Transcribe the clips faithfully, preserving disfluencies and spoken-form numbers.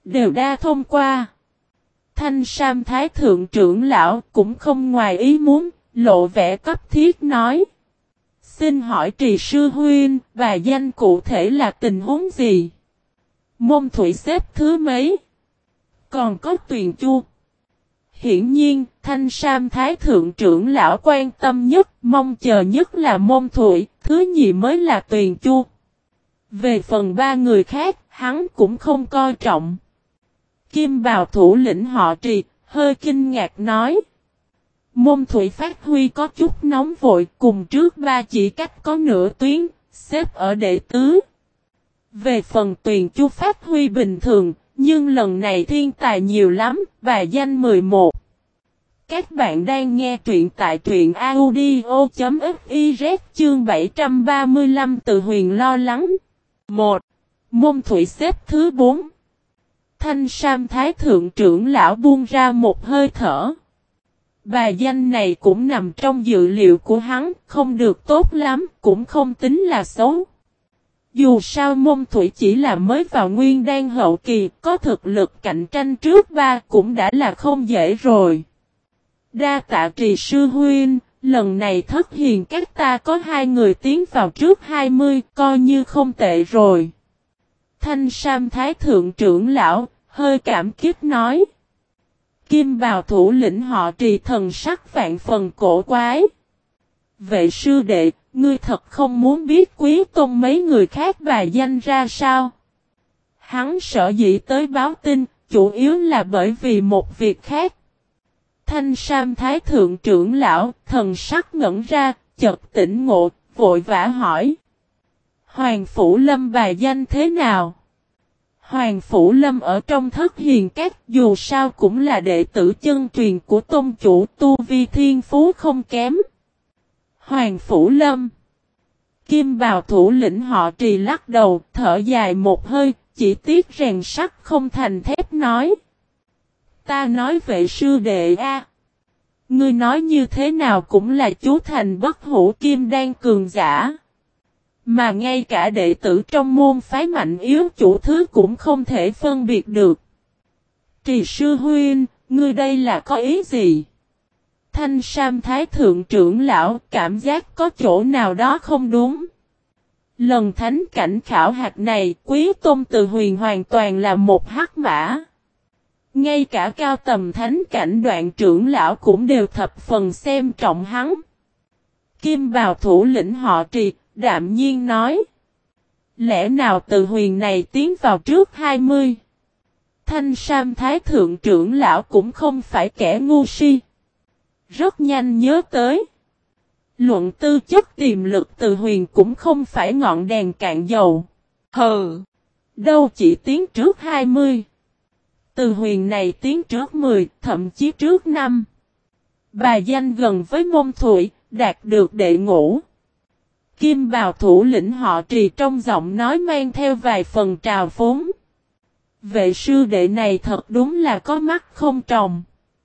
đều đa thông qua. Thanh Sam Thái Thượng trưởng lão cũng không ngoài ý muốn, lộ vẻ cấp thiết nói. Xin hỏi Trì Sư Huynh, và danh cụ thể là tình huống gì? Môn thủy xếp thứ mấy? Còn có Tuyền Chu. Hiển nhiên, Thanh Sam Thái Thượng trưởng lão quan tâm nhất, mong chờ nhất là môn thủy, thứ nhì mới là Tuyền Chu. Về phần ba người khác, hắn cũng không coi trọng. Kim bào thủ lĩnh họ Trì, hơi kinh ngạc nói. Môn thủy phát huy có chút nóng vội, cùng trước ba chỉ cách có nửa tuyến, xếp ở đệ tứ. Về phần Tuyền Chu phát huy bình thường, nhưng lần này thiên tài nhiều lắm, và danh mười một. Các bạn đang nghe truyện tại truyện audio.fiz chương bảy trăm ba mươi lăm từ huyền lo lắng. một. Môn thủy xếp thứ bốn. Thanh Sam Thái Thượng trưởng lão buông ra một hơi thở. Bài danh này cũng nằm trong dự liệu của hắn, không được tốt lắm, cũng không tính là xấu. Dù sao môn thủy chỉ là mới vào nguyên đan hậu kỳ, có thực lực cạnh tranh trước ba cũng đã là không dễ rồi. Đa tạ Trì Sư Huynh, lần này thất hiền các ta có hai người tiến vào trước hai mươi, coi như không tệ rồi. Thanh Sam Thái Thượng trưởng lão, hơi cảm kích nói. Kim bào thủ lĩnh họ Trì thần sắc vạn phần cổ quái. Vệ sư đệ, ngươi thật không muốn biết Quý Tôn mấy người khác bài danh ra sao? Hắn sợ dĩ tới báo tin, chủ yếu là bởi vì một việc khác. Thanh Sam Thái Thượng trưởng lão, thần sắc ngẩn ra, chợt tỉnh ngộ, vội vã hỏi. Hoàng Phủ Lâm bài danh thế nào? Hoàng Phủ Lâm ở trong thất hiền các dù sao cũng là đệ tử chân truyền của tôn chủ tu vi thiên phú không kém. Hoàng Phủ Lâm. Kim bào thủ lĩnh họ Trì lắc đầu, thở dài một hơi, chỉ tiếc rèn sắt không thành thép nói. Ta nói vệ sư đệ a, ngươi nói như thế nào cũng là chú thành bất hủ kim đan cường giả. Mà ngay cả đệ tử trong môn phái mạnh yếu chủ thứ cũng không thể phân biệt được. Trì Sư Huynh, ngươi đây là có ý gì? Thanh Sam Thái Thượng trưởng lão cảm giác có chỗ nào đó không đúng. Lần thánh cảnh khảo hạch này, Quý Tôn Từ Huyền hoàn toàn là một hắc mã. Ngay cả cao tầm thánh cảnh đoạn trưởng lão cũng đều thập phần xem trọng hắn. Kim bào thủ lĩnh họ Trì, đạm nhiên nói. Lẽ nào Từ Huyền này tiến vào trước hai mươi? Thanh Sam Thái Thượng trưởng lão cũng không phải kẻ ngu si. Rất nhanh nhớ tới. Luận tư chất tiềm lực Từ Huyền cũng không phải ngọn đèn cạn dầu. Hừ. Đâu chỉ tiến trước hai mươi. Từ Huyền này tiến trước mười, thậm chí trước năm. Bài danh gần với môn thủy, đạt được đệ ngũ. Kim bào thủ lĩnh họ Trì trong giọng nói mang theo vài phần trào phúng. Vệ sư đệ này thật đúng là có mắt không tròng.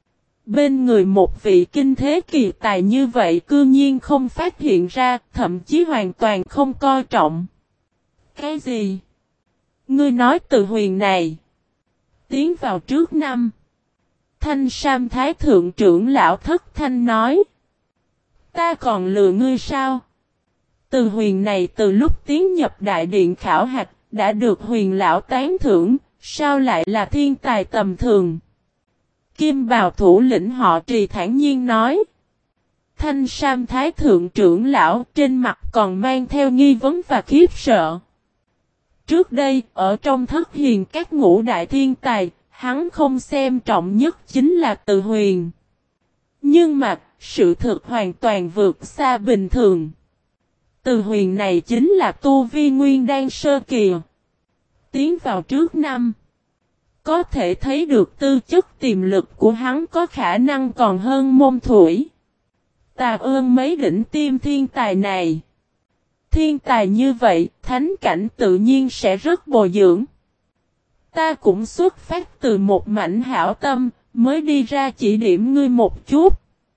Bên người một vị kinh thế kỳ tài như vậy cư nhiên không phát hiện ra, thậm chí hoàn toàn không coi trọng. Cái gì? Ngươi nói Từ Huyền này tiến vào trước năm. Thanh Sam Thái Thượng trưởng lão thất thanh nói. Ta còn lừa ngươi sao? Từ Huyền này từ lúc tiến nhập đại điện khảo hạch, đã được Huyền lão tán thưởng, sao lại là thiên tài tầm thường? Kim bào thủ lĩnh họ Trì thản nhiên nói. Thanh Sam Thái Thượng trưởng lão trên mặt còn mang theo nghi vấn và khiếp sợ. Trước đây, ở trong thất hiền các ngũ đại thiên tài, hắn không xem trọng nhất chính là Từ Huyền. Nhưng mà, sự thực hoàn toàn vượt xa bình thường. Từ Huyền này chính là tu vi nguyên đan sơ kỳ. Tiến vào trước năm. Có thể thấy được tư chất tiềm lực của hắn có khả năng còn hơn môn thủy. Tạ ơn mấy đỉnh tiêm thiên tài này. Thiên tài như vậy, thánh cảnh tự nhiên sẽ rất bồi dưỡng. Ta cũng xuất phát từ một mảnh hảo tâm, mới đi ra chỉ điểm ngươi một chút.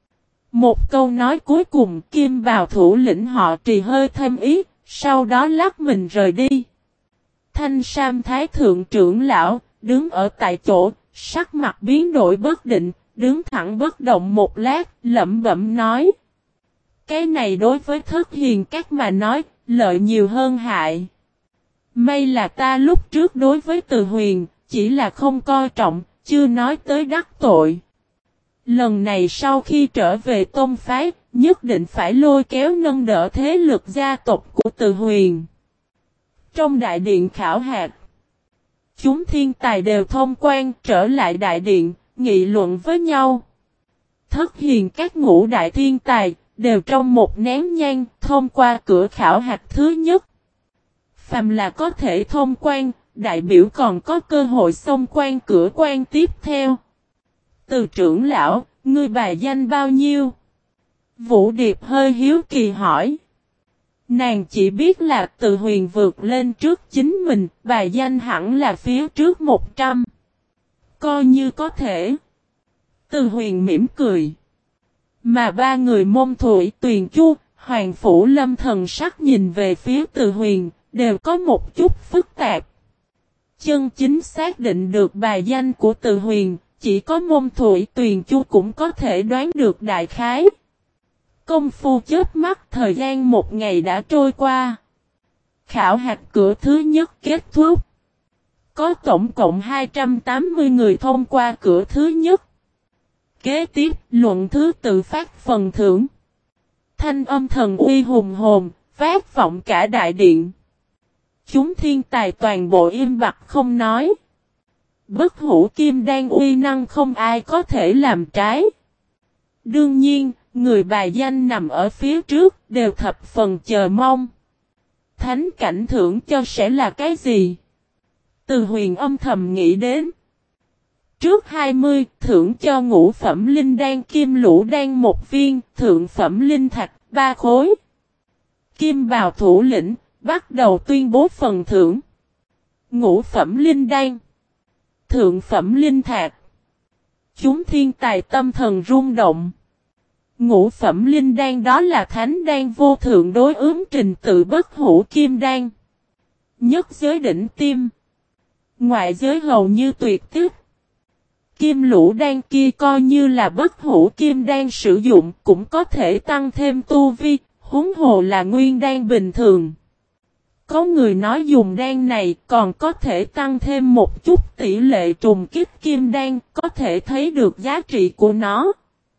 Một câu nói cuối cùng Kim bào thủ lĩnh họ Trì hơi thêm ý, sau đó lắc mình rời đi. Thanh Sam Thái Thượng trưởng lão, đứng ở tại chỗ, sắc mặt biến đổi bất định, đứng thẳng bất động một lát, lẩm bẩm nói. Cái này đối với Thất Hiền Các mà nói, lợi nhiều hơn hại. May là ta lúc trước đối với Từ Huyền, chỉ là không coi trọng, chưa nói tới đắc tội. Lần này sau khi trở về tôn phái, nhất định phải lôi kéo nâng đỡ thế lực gia tộc của Từ Huyền. Trong đại điện khảo hạt, chúng thiên tài đều thông quan trở lại đại điện, nghị luận với nhau. Thất Hiền Các ngũ đại thiên tài, đều trong một nén nhang thông qua cửa khảo hạt thứ nhất. Phàm là có thể thông quan, đại biểu còn có cơ hội xông quan cửa quan tiếp theo. Từ trưởng lão, ngươi bài danh bao nhiêu? Vũ Điệp hơi hiếu kỳ hỏi. Nàng chỉ biết là Từ Huyền vượt lên trước chính mình, bài danh hẳn là phía trước một trăm. Coi như có thể. Từ Huyền mỉm cười. Mà ba người Môn Thủy, Tuyền Chu, Hoàng Phủ Lâm thần sắc nhìn về phía Từ Huyền, đều có một chút phức tạp. Chân chính xác định được bài danh của Từ Huyền, chỉ có Môn Thủy, Tuyền Chu cũng có thể đoán được đại khái. Công phu chớp mắt thời gian một ngày đã trôi qua. Khảo hạch cửa thứ nhất kết thúc. Có tổng cộng hai trăm tám mươi người thông qua cửa thứ nhất. Kế tiếp, luận thứ tự phát phần thưởng. Thanh âm thần uy hùng hồn, phát vọng cả đại điện. Chúng thiên tài toàn bộ im bặt không nói. Bất hủ kim đan uy năng không ai có thể làm trái. Đương nhiên, người bài danh nằm ở phía trước đều thập phần chờ mong. Thánh cảnh thưởng cho sẽ là cái gì? Từ Huyền âm thầm nghĩ đến. Trước hai mươi, thưởng cho ngũ phẩm linh đan kim lũ đan một viên, thượng phẩm linh thạch ba khối. Kim bào thủ lĩnh, bắt đầu tuyên bố phần thưởng. Ngũ phẩm linh đan, thượng phẩm linh thạch. Chúng thiên tài tâm thần rung động. Ngũ phẩm linh đan đó là thánh đan vô thượng đối ứng trình tự bất hủ kim đan. Nhất giới đỉnh tim. Ngoại giới hầu như tuyệt tích. Kim lũ đan kia coi như là bất hủ kim đan sử dụng cũng có thể tăng thêm tu vi, huống hồ là nguyên đan bình thường. Có người nói dùng đan này còn có thể tăng thêm một chút tỷ lệ trùng kích kim đan, có thể thấy được giá trị của nó.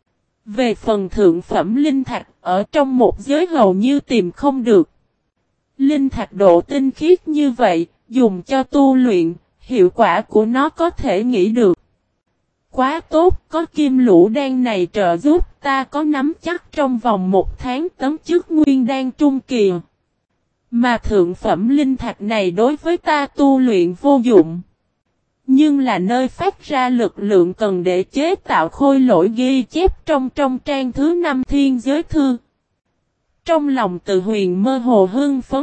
Về phần thượng phẩm linh thạch, ở trong một giới hầu như tìm không được. Linh thạch độ tinh khiết như vậy, dùng cho tu luyện, hiệu quả của nó có thể nghĩ được. Quá tốt, có kim lũ đan này trợ giúp ta có nắm chắc trong vòng một tháng tấn chức nguyên đan trung kỳ. Mà thượng phẩm linh thạch này đối với ta tu luyện vô dụng. Nhưng là nơi phát ra lực lượng cần để chế tạo khôi lỗi ghi chép trong trong trang thứ năm thiên giới thư. Trong lòng Từ Huyền mơ hồ hưng phấn.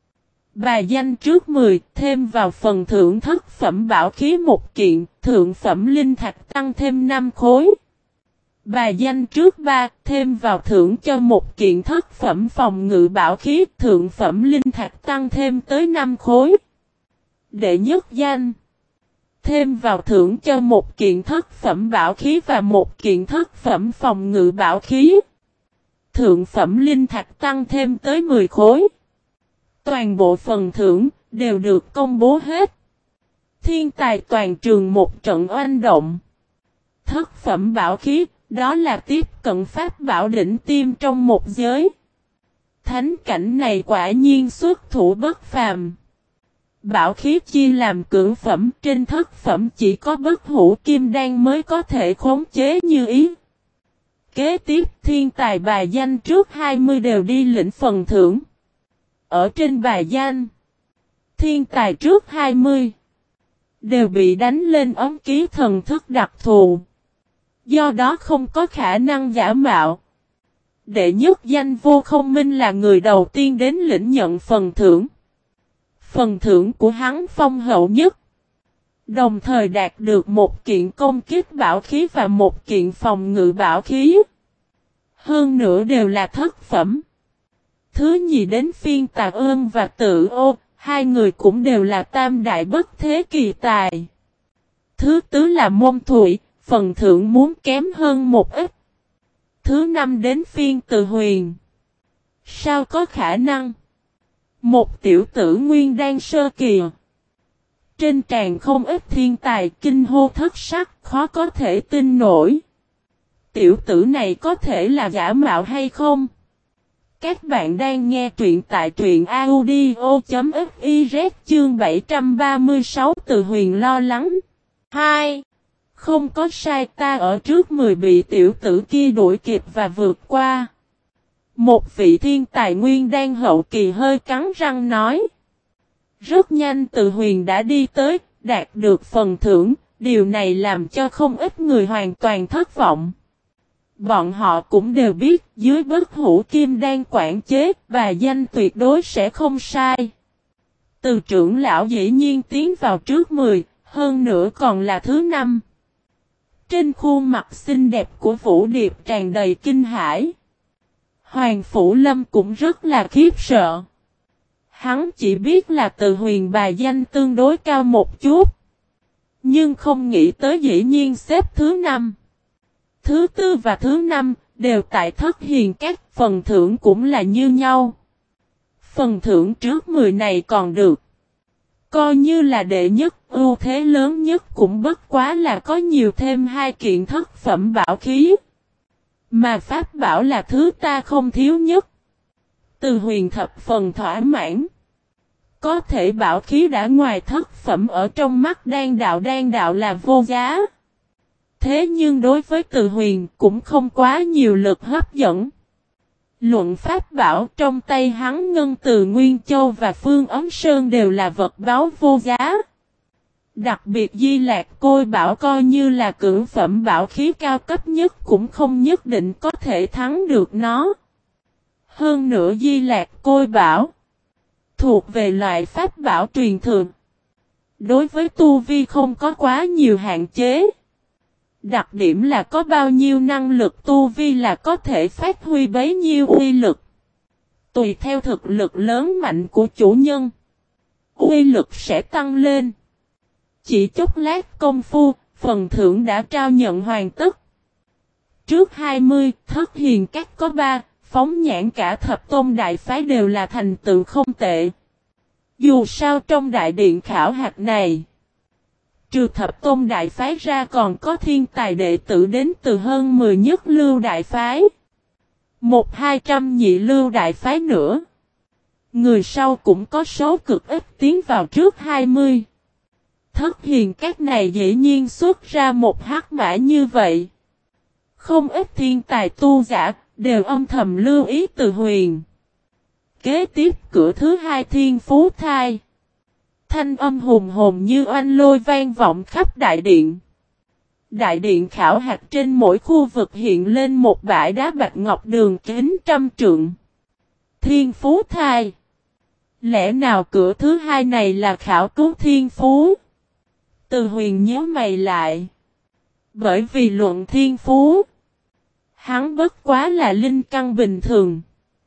Bài danh trước mười thêm vào phần thưởng thất phẩm bảo khí một kiện, thượng phẩm linh thạch tăng thêm năm khối. Bài danh trước ba thêm vào thưởng cho một kiện thất phẩm phòng ngự bảo khí, thượng phẩm linh thạch tăng thêm tới năm khối. Đệ nhất danh thêm vào thưởng cho một kiện thất phẩm bảo khí và một kiện thất phẩm phòng ngự bảo khí. Thượng phẩm linh thạch tăng thêm tới mười khối. Toàn bộ phần thưởng đều được công bố hết. Thiên tài toàn trường một trận oanh động. Thất phẩm bảo khí, đó là tiếp cận pháp bảo đỉnh tiêm trong một giới. Thánh cảnh này quả nhiên xuất thủ bất phàm. Bảo khí chia làm cửu phẩm, trên thất phẩm chỉ có bất hủ kim đan mới có thể khống chế như ý. Kế tiếp thiên tài bài danh trước hai mươi đều đi lĩnh phần thưởng. Ở trên bài danh, thiên tài trước hai mươi đều bị đánh lên ống ký thần thức đặc thù. Do đó không có khả năng giả mạo. Đệ nhất danh Vô Không Minh là người đầu tiên đến lĩnh nhận phần thưởng. Phần thưởng của hắn phong hậu nhất. Đồng thời đạt được một kiện công kích bảo khí và một kiện phòng ngự bảo khí. Hơn nữa đều là thất phẩm. Thứ nhì đến phiên Tà Ơn và Tự Ô, hai người cũng đều là tam đại bất thế kỳ tài. thứ tứ là môn thủy, phần thưởng muốn kém hơn một ít. Thứ năm đến phiên Từ Huyền. Sao có khả năng? Một tiểu tử nguyên đan sơ kỳ. Trên tràn không ít thiên tài kinh hô thất sắc, khó có thể tin nổi. Tiểu tử này có thể là giả mạo hay không? Các bạn đang nghe truyện tại truyện audio.fiz chương bảy trăm ba mươi sáu Từ Huyền lo lắng. hai. Không có sai, ta ở trước mười bị tiểu tử kia đuổi kịp và vượt qua. Một vị thiên tài nguyên đan hậu kỳ hơi cắn răng nói. Rất nhanh Từ Huyền đã đi tới, đạt được phần thưởng, điều này làm cho không ít người hoàn toàn thất vọng. Bọn họ cũng đều biết dưới bất hủ kim đan quản chế, bà danh tuyệt đối sẽ không sai. Từ trưởng lão dĩ nhiên tiến vào trước mười, hơn nữa còn là thứ năm. Trên khuôn mặt xinh đẹp của Vũ Điệp tràn đầy kinh hãi. Hoàng Phủ Lâm cũng rất là khiếp sợ. Hắn chỉ biết là Từ Huyền bài danh tương đối cao một chút. Nhưng không nghĩ tới dĩ nhiên xếp thứ năm. Thứ tư và thứ năm đều tại Thất Hiền các phần thưởng cũng là như nhau. Phần thưởng trước mười này còn được. Coi như là đệ nhất, ưu thế lớn nhất cũng bất quá là có nhiều thêm hai kiện thất phẩm bảo khí. Mà pháp bảo là thứ ta không thiếu nhất. Từ Huyền thập phần thỏa mãn. Có thể bảo khí đã ngoài thất phẩm ở trong mắt đan đạo đan đạo là vô giá. Thế nhưng đối với Từ Huyền cũng không quá nhiều lực hấp dẫn. Luận pháp bảo trong tay hắn Ngân Từ Nguyên Châu và Phương Ấm Sơn đều là vật báu vô giá. Đặc biệt Di Lạc Côi Bảo coi như là cửu phẩm bảo khí cao cấp nhất cũng không nhất định có thể thắng được nó. Hơn nữa Di Lạc Côi Bảo thuộc về loại pháp bảo truyền thừa. Đối với tu vi không có quá nhiều hạn chế. Đặc điểm là có bao nhiêu năng lực tu vi là có thể phát huy bấy nhiêu uy lực. Tùy theo thực lực lớn mạnh của chủ nhân, uy lực sẽ tăng lên. Chỉ chốc lát công phu, phần thưởng đã trao nhận hoàn tất. Trước hai mươi, Thất Hiền các có ba, phóng nhãn cả thập tôn đại phái đều là thành tựu không tệ. Dù sao trong đại điện khảo hạch này, trừ thập tôn đại phái ra còn có thiên tài đệ tử đến từ hơn mười nhất lưu đại phái. Một hai trăm nhị lưu đại phái nữa. Người sau cũng có số cực ít tiến vào trước hai mươi. Thất Hiền các này dĩ nhiên xuất ra một hắc mã như vậy. Không ít thiên tài tu giả đều âm thầm lưu ý Từ Huyền. Kế tiếp cửa thứ hai Thiên Phú Thai. Thanh âm hùng hồn như oanh lôi vang vọng khắp đại điện. Đại điện khảo hạch trên mỗi khu vực hiện lên một bãi đá bạch ngọc đường kính trăm trượng. Thiên Phú Thai. Lẽ nào cửa thứ hai này là khảo cứu thiên phú? Từ Huyền nhớ mày lại. Bởi vì luận thiên phú, hắn bất quá là linh căn bình thường.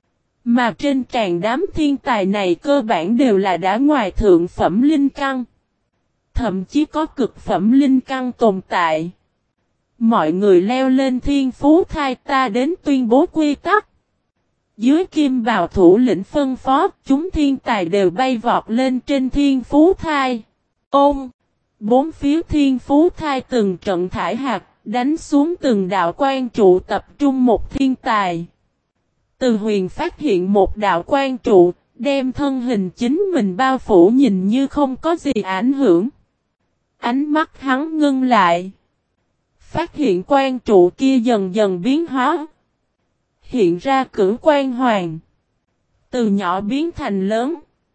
Mà trên tràn đám thiên tài này cơ bản đều là đã ngoài thượng phẩm linh căn. Thậm chí có cực phẩm linh căn tồn tại. Mọi người leo lên Thiên Phú Thai ta đến tuyên bố quy tắc. Dưới kim bào thủ lĩnh phân phó, chúng thiên tài đều bay vọt lên trên Thiên Phú Thai. Ôm! Bốn phía Thiên Phú Thai từng trận thải hạt, đánh xuống từng đạo quan trụ tập trung một thiên tài. Từ Huyền phát hiện một đạo quan trụ, đem thân hình chính mình bao phủ nhìn như không có gì ảnh hưởng. Ánh mắt hắn ngưng lại. Phát hiện quan trụ kia dần dần biến hóa. Hiện ra cửu quan hoàng. Từ nhỏ biến thành lớn.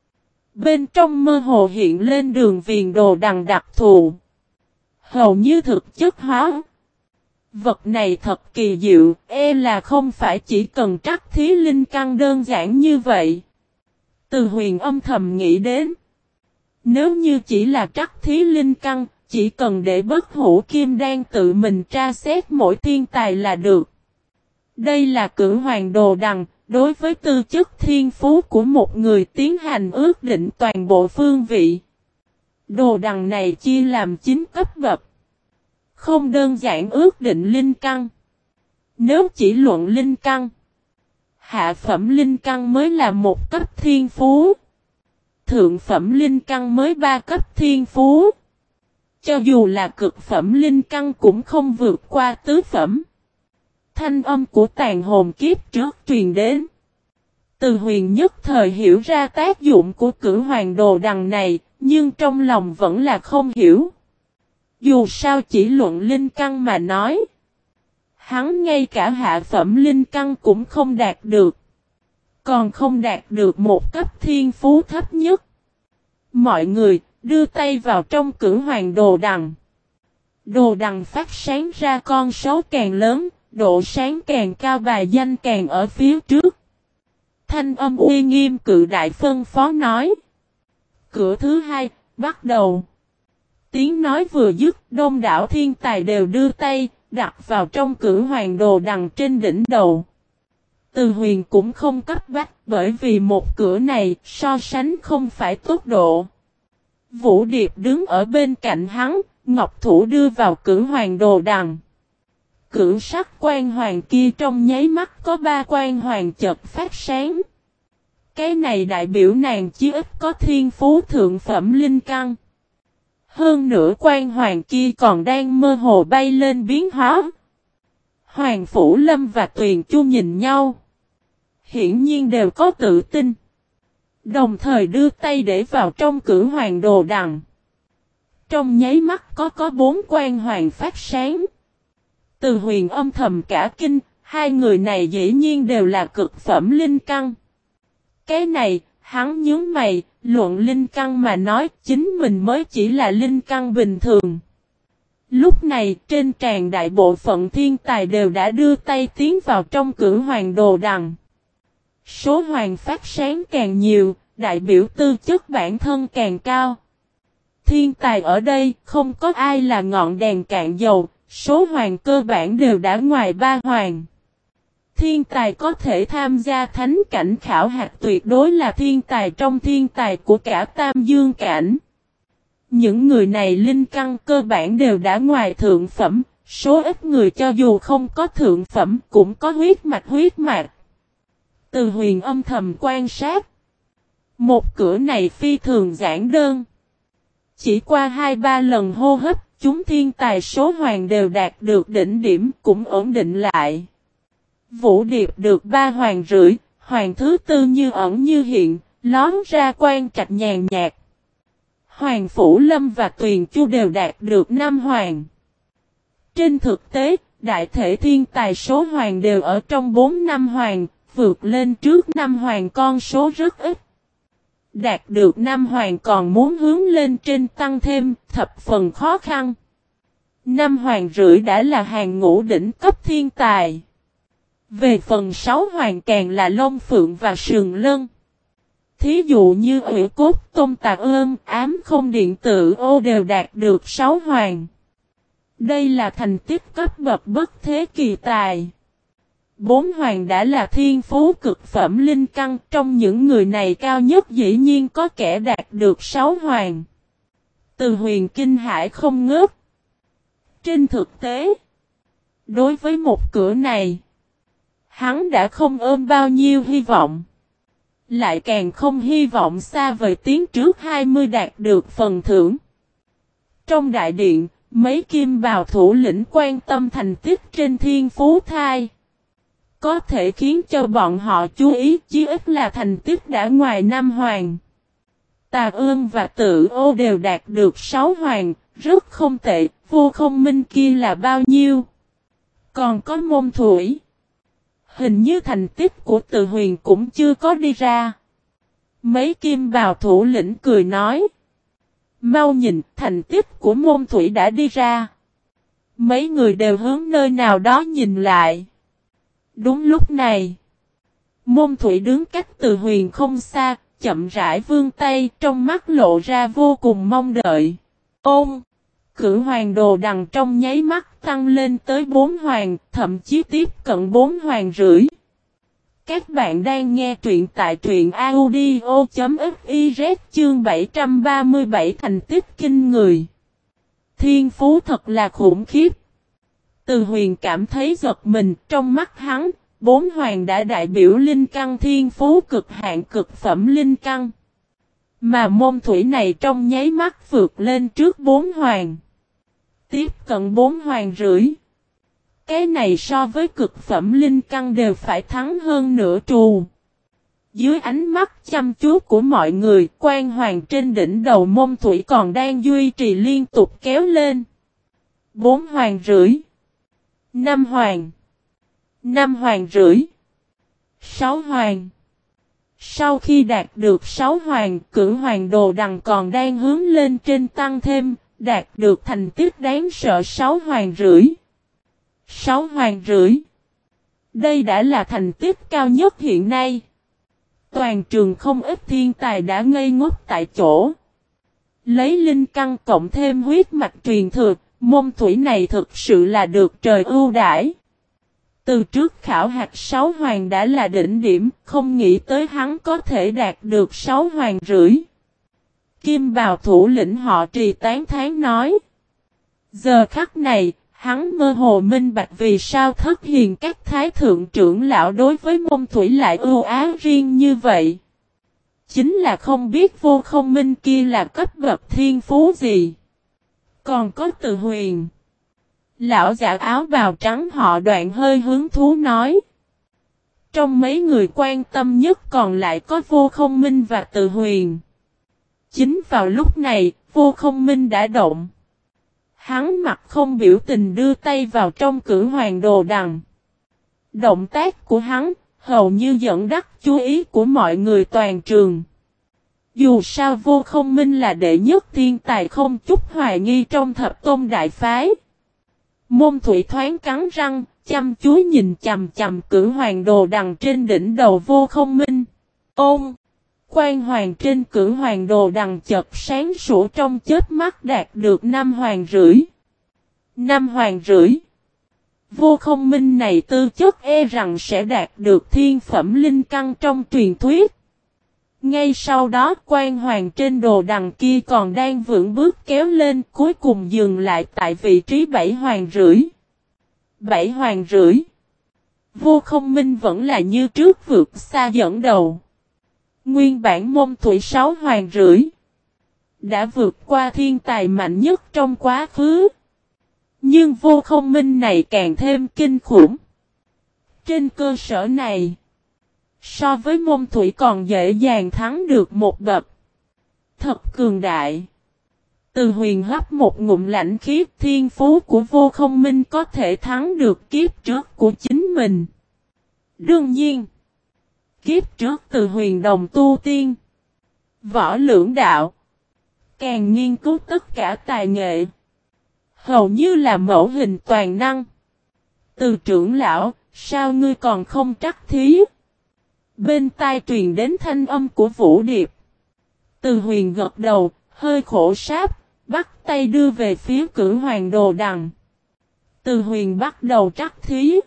Bên trong mơ hồ hiện lên đường viền đồ đằng đặc thù. Hầu như thực chất hóa. Vật này thật kỳ diệu, e là không phải chỉ cần trắc thí linh căn đơn giản như vậy. Từ Huyền âm thầm nghĩ đến. Nếu như chỉ là trắc thí linh căn, chỉ cần để bất hủ kim đan tự mình tra xét mỗi thiên tài là được. Đây là cửu hoàng đồ đằng, đối với tư chất thiên phú của một người tiến hành ước định toàn bộ phương vị. Đồ đằng này chia làm chín cấp bậc. Không đơn giản ước định linh căn. Nếu chỉ luận linh căn, hạ phẩm linh căn mới là một cấp thiên phú. Thượng phẩm linh căn mới ba cấp thiên phú. Cho dù là cực phẩm linh căn cũng không vượt qua tứ phẩm. Thanh âm của tàn hồn kiếp trước truyền đến. Từ Huyền nhất thời hiểu ra tác dụng của cửu hoàng đồ đằng này, nhưng trong lòng vẫn là không hiểu. Dù sao chỉ luận linh căn mà nói, hắn ngay cả hạ phẩm linh căn cũng không đạt được. Còn không đạt được một cấp thiên phú thấp nhất. Mọi người đưa tay vào trong cửu hoàng đồ đằng. Đồ đằng phát sáng ra con số càng lớn, độ sáng càng cao, bài danh càng ở phía trước. Thanh âm uy nghiêm cự đại phân phó nói. Cửa thứ hai, bắt đầu. Tiếng nói vừa dứt, đông đảo thiên tài đều đưa tay, đặt vào trong cửu hoàng đồ đằng trên đỉnh đầu. Từ Huyền cũng không cấp bách, bởi vì một cửa này so sánh không phải tốc độ. Vũ Điệp đứng ở bên cạnh hắn, ngọc thủ đưa vào cửu hoàng đồ đằng. Cửu sắc quan hoàng kia trong nháy mắt có ba quan hoàng chợt phát sáng. Cái này đại biểu nàng chí ít có thiên phú thượng phẩm linh căn. Hơn nữa quan hoàng kia còn đang mơ hồ bay lên biến hóa. Hoàng Phủ Lâm và Tuyền Chu nhìn nhau. Hiển nhiên đều có tự tin. Đồng thời đưa tay để vào trong cửu hoàng đồ đằng. Trong nháy mắt có có bốn quan hoàng phát sáng. Từ Huyền âm thầm cả kinh, hai người này dĩ nhiên đều là cực phẩm linh căn. Cái này, hắn nhướng mày, luận linh căn mà nói chính mình mới chỉ là linh căn bình thường. Lúc này trên tràn đại bộ phận thiên tài đều đã đưa tay tiến vào trong cửu hoàng đồ đằng. Số hoàng phát sáng càng nhiều, đại biểu tư chất bản thân càng cao. Thiên tài ở đây không có ai là ngọn đèn cạn dầu, số hoàng cơ bản đều đã ngoài ba hoàng. Thiên tài có thể tham gia thánh cảnh khảo hạch tuyệt đối là thiên tài trong thiên tài của cả Tam Dương cảnh. Những người này linh căn cơ bản đều đã ngoài thượng phẩm, số ít người cho dù không có thượng phẩm cũng có huyết mạch huyết mạch. Từ Huyền âm thầm quan sát. Một cửa này phi thường giản đơn. Chỉ qua hai ba lần hô hấp, chúng thiên tài số hoàng đều đạt được đỉnh điểm cũng ổn định lại. Vũ Điệp được ba hoàng rưỡi, hoàng thứ tư như ẩn như hiện, lón ra quan trạch nhàn nhạt. Hoàng Phủ Lâm và Tuyền Chu đều đạt được năm hoàng. Trên thực tế, đại thể thiên tài số hoàng đều ở trong bốn năm hoàng, vượt lên trước năm hoàng con số rất ít. Đạt được năm hoàng còn muốn hướng lên trên tăng thêm, thập phần khó khăn. Năm hoàng rưỡi đã là hàng ngũ đỉnh cấp thiên tài. Về phần sáu hoàng càng là Long Phượng và Sừng Lân. Thí dụ như Ủy Cốt Tôn Tạc Ơn, Ám Không Điện Tử Ô đều đạt được sáu hoàng. Đây là thành tích cấp bậc bất thế kỳ tài. Bốn hoàng đã là thiên phú cực phẩm linh căn, trong những người này cao nhất dĩ nhiên có kẻ đạt được sáu hoàng. Từ Huyền kinh hãi không ngớt. Trên thực tế, đối với một cửa này, hắn đã không ôm bao nhiêu hy vọng. Lại càng không hy vọng xa vời tiến trước hai mươi đạt được phần thưởng. Trong đại điện, mấy kim bào thủ lĩnh quan tâm thành tích trên thiên phú thai. Có thể khiến cho bọn họ chú ý chí ít là thành tích đã ngoài năm hoàng. Tà Ương và Tự Ô đều đạt được sáu hoàng, rất không tệ, Vô Không Minh kia là bao nhiêu? Còn có Môn Thủy. Hình như thành tích của Từ Huyền cũng chưa có đi ra. Mấy kim bào thủ lĩnh cười nói. Mau nhìn, thành tích của Môn Thủy đã đi ra. Mấy người đều hướng nơi nào đó nhìn lại. Đúng lúc này, Môn Thủy đứng cách Từ Huyền không xa, chậm rãi vươn tay, trong mắt lộ ra vô cùng mong đợi. Ôm! Cửu hoàng đồ đằng trong nháy mắt tăng lên tới bốn hoàng, thậm chí tiếp cận bốn hoàng rưỡi. Các bạn đang nghe truyện tại truyện audio chấm fiz chương bảy trăm ba mươi bảy thành tích kinh người. Thiên phú thật là khủng khiếp. Từ Huyền cảm thấy giật mình, trong mắt hắn, bốn hoàng đã đại biểu linh căn thiên phú cực hạn cực phẩm linh căn. Mà môn thủy này trong nháy mắt vượt lên trước bốn hoàng. Tiếp cận bốn hoàng rưỡi. Cái này so với cực phẩm linh căn đều phải thắng hơn nửa trù. Dưới ánh mắt chăm chú của mọi người, quan hoàng trên đỉnh đầu môn thủy còn đang duy trì liên tục kéo lên. Bốn hoàng rưỡi. Năm hoàng. Năm hoàng rưỡi. Sáu hoàng. Sau khi đạt được sáu hoàng, cử hoàng đồ đằng còn đang hướng lên trên tăng thêm, đạt được thành tích đáng sợ sáu hoàng rưỡi. Sáu hoàng rưỡi. Đây đã là thành tích cao nhất hiện nay. Toàn trường không ít thiên tài đã ngây ngốc tại chỗ. Lấy linh căn cộng thêm huyết mạch truyền thừa, môn thủy này thực sự là được trời ưu đãi. Từ trước khảo hạch sáu hoàng đã là đỉnh điểm, không nghĩ tới hắn có thể đạt được sáu hoàng rưỡi. Kim bào thủ lĩnh họ Trì tán thán nói. Giờ khắc này, hắn mơ hồ minh bạch vì sao Thất Hiền các thái thượng trưởng lão đối với môn thủy lại ưu ái riêng như vậy. Chính là không biết Vô Không Minh kia là cấp bậc thiên phú gì. Còn có Từ Huyền. Lão giả áo bào trắng họ Đoạn hơi hứng thú nói. Trong mấy người quan tâm nhất còn lại có Vô Không Minh và Từ Huyền. Chính vào lúc này, Vô Không Minh đã động. Hắn mặt không biểu tình đưa tay vào trong cử hoàng đồ đằng. Động tác của hắn, hầu như dẫn đắc chú ý của mọi người toàn trường. Dù sao Vô Không Minh là đệ nhất thiên tài không chút hoài nghi trong thập tôn đại phái. Môn thủy thoáng cắn răng, chăm chú nhìn chầm chầm cử hoàng đồ đằng trên đỉnh đầu Vô Không Minh. Ôm! Quan hoàng trên cử hoàng đồ đằng chợt sáng sủa trong chớp mắt đạt được năm hoàng rưỡi. Năm hoàng rưỡi. Vô Không Minh này tư chất e rằng sẽ đạt được thiên phẩm linh căn trong truyền thuyết. Ngay sau đó quan hoàng trên đồ đằng kia còn đang vững bước kéo lên, cuối cùng dừng lại tại vị trí bảy hoàng rưỡi. Bảy hoàng rưỡi. Vô Không Minh vẫn là như trước vượt xa dẫn đầu. Nguyên bản môn thủy sáu hoàng rưỡi. Đã vượt qua thiên tài mạnh nhất trong quá khứ. Nhưng Vô Không Minh này càng thêm kinh khủng. Trên cơ sở này, so với môn thủy còn dễ dàng thắng được một bậc. Thật cường đại. Từ Huyền hấp một ngụm lãnh khí, thiên phú của Vô Không Minh có thể thắng được kiếp trước của chính mình. Đương nhiên, kiếp trước Từ Huyền đồng tu tiên, võ lưỡng đạo, càng nghiên cứu tất cả tài nghệ, hầu như là mẫu hình toàn năng. Từ trưởng lão, sao ngươi còn không trắc thí? Bên tai truyền đến thanh âm của Vũ Điệp. Từ Huyền gật đầu, hơi khổ sáp, bắt tay đưa về phía cử hoàng đồ đằng. Từ Huyền bắt đầu trắc thí.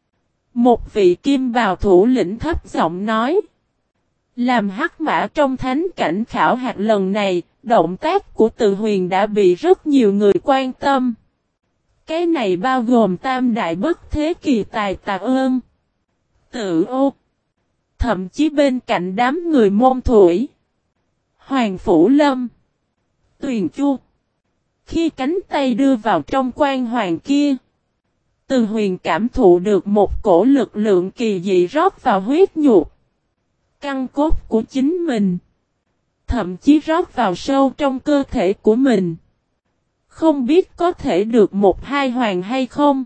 Một vị kim bào thủ lĩnh thấp giọng nói. Làm hắc mã trong thánh cảnh khảo hạt lần này, động tác của Từ Huyền đã bị rất nhiều người quan tâm. Cái này bao gồm tam đại bất thế kỳ tài Tạ Ơn, Tự Ô. Thậm chí bên cạnh đám người môn thủy, Hoàng Phủ Lâm, Tuyền Chu. Khi cánh tay đưa vào trong quan hoàng kia, Từ Huyền cảm thụ được một cổ lực lượng kỳ dị rót vào huyết nhục, căn cốt của chính mình. Thậm chí rót vào sâu trong cơ thể của mình. Không biết có thể được một hai hoàng hay không?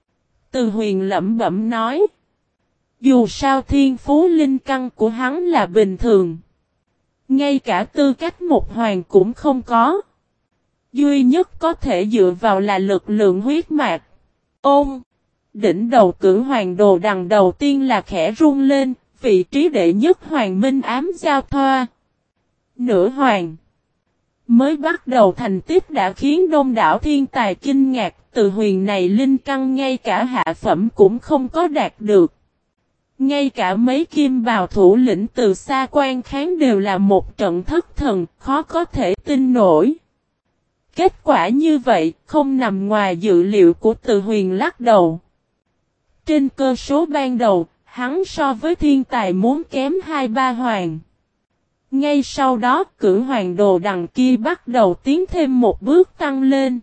Từ Huyền lẩm bẩm nói. Dù sao thiên phú linh căn của hắn là bình thường. Ngay cả tư cách một hoàng cũng không có. Duy nhất có thể dựa vào là lực lượng huyết mạch. Ôm! Đỉnh đầu cử hoàng đồ đằng đầu tiên là khẽ rung lên, vị trí đệ nhất hoàng minh ám giao thoa. Nửa hoàng. Mới bắt đầu thành tích đã khiến đông đảo thiên tài kinh ngạc, Từ Huyền này linh căn ngay cả hạ phẩm cũng không có đạt được. Ngay cả mấy kim bào thủ lĩnh từ xa quan kháng đều là một trận thất thần, khó có thể tin nổi. Kết quả như vậy không nằm ngoài dự liệu của Từ Huyền lắc đầu. Trên cơ số ban đầu, hắn so với thiên tài muốn kém hai ba hoàng. Ngay sau đó cử hoàng đồ đằng kia bắt đầu tiến thêm một bước tăng lên.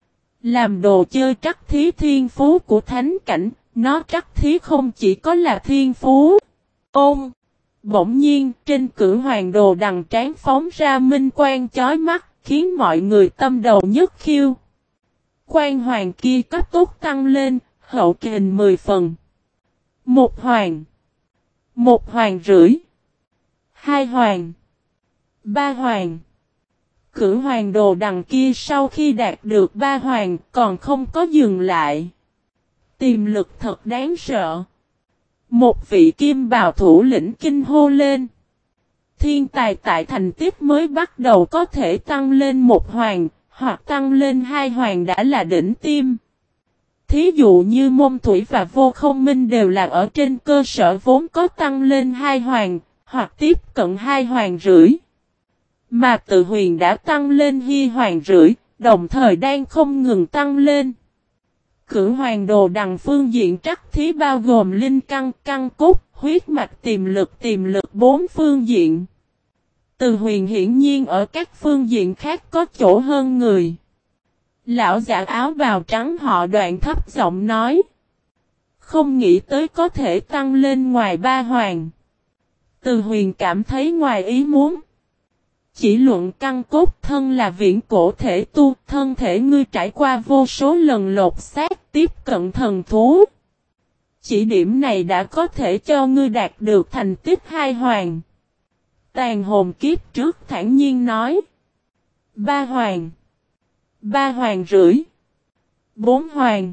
Làm đồ chơi trắc thí thiên phú của thánh cảnh, nó trắc thí không chỉ có là thiên phú. Ôm! Bỗng nhiên trên cử hoàng đồ đằng trán phóng ra minh quang chói mắt, khiến mọi người tâm đầu nhức khiêu. Quang hoàng kia cấp tốc tăng lên, hậu kình mười phần. Một hoàng. Một hoàng rưỡi. Hai hoàng. Ba hoàng. Cử hoàng đồ đằng kia sau khi đạt được ba hoàng còn không có dừng lại. Tiềm lực thật đáng sợ. Một vị kim bào thủ lĩnh kinh hô lên. Thiên tài tại thành tiếp mới bắt đầu có thể tăng lên một hoàng, hoặc tăng lên hai hoàng đã là đỉnh tiêm. Thí dụ như môn thủy và vô không minh đều là ở trên cơ sở vốn có tăng lên hai hoàng, hoặc tiếp cận hai hoàng rưỡi. Mà Từ Huyền đã tăng lên hy hoàng rưỡi, đồng thời đang không ngừng tăng lên. Cử hoàng đồ đằng phương diện trắc thí bao gồm linh căn, căn cốt, huyết mạch, tiềm lực, tiềm lực bốn phương diện. Từ Huyền hiển nhiên ở các phương diện khác có chỗ hơn người. Lão giả áo bào trắng họ Đoạn thấp giọng nói. Không nghĩ tới có thể tăng lên ngoài ba hoàng. Từ Huyền cảm thấy ngoài ý muốn. Chỉ luận căn cốt thân là viễn cổ thể tu, thân thể ngươi trải qua vô số lần lột xác tiếp cận thần thú. Chỉ điểm này đã có thể cho ngươi đạt được thành tích hai hoàng. Tàn hồn kiếp trước thản nhiên nói. Ba hoàng. Ba hoàng rưỡi. Bốn hoàng.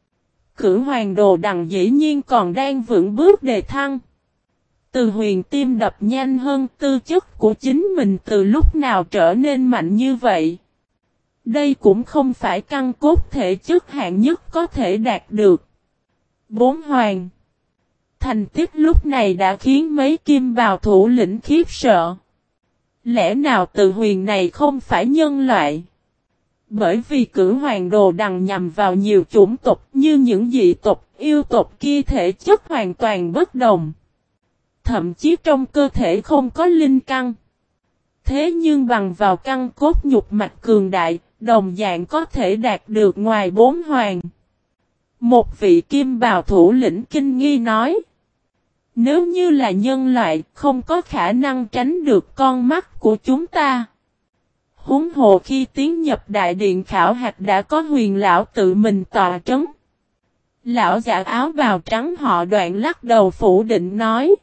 Cử hoàng đồ đằng dĩ nhiên còn đang vững bước đề thăng. Từ Huyền tim đập nhanh hơn, tư chất của chính mình từ lúc nào trở nên mạnh như vậy. Đây cũng không phải căn cốt thể chất hạng nhất có thể đạt được. Bốn hoàng. Thành tích lúc này đã khiến mấy kim bào thủ lĩnh khiếp sợ. Lẽ nào Từ Huyền này không phải nhân loại? Bởi vì cử hoàng đồ đằng nhằm vào nhiều chủng tộc như những dị tộc, yêu tộc kia thể chất hoàn toàn bất đồng. Thậm chí trong cơ thể không có linh căn. Thế nhưng bằng vào căn cốt nhục mạch cường đại, đồng dạng có thể đạt được ngoài bốn hoàng. Một vị kim bào thủ lĩnh kinh nghi nói. Nếu như là nhân loại, không có khả năng tránh được con mắt của chúng ta. Huống hồ khi tiến nhập đại điện khảo hạch đã có Huyền lão tự mình tọa trấn. Lão giả áo bào trắng họ Đoạn lắc đầu phủ định nói.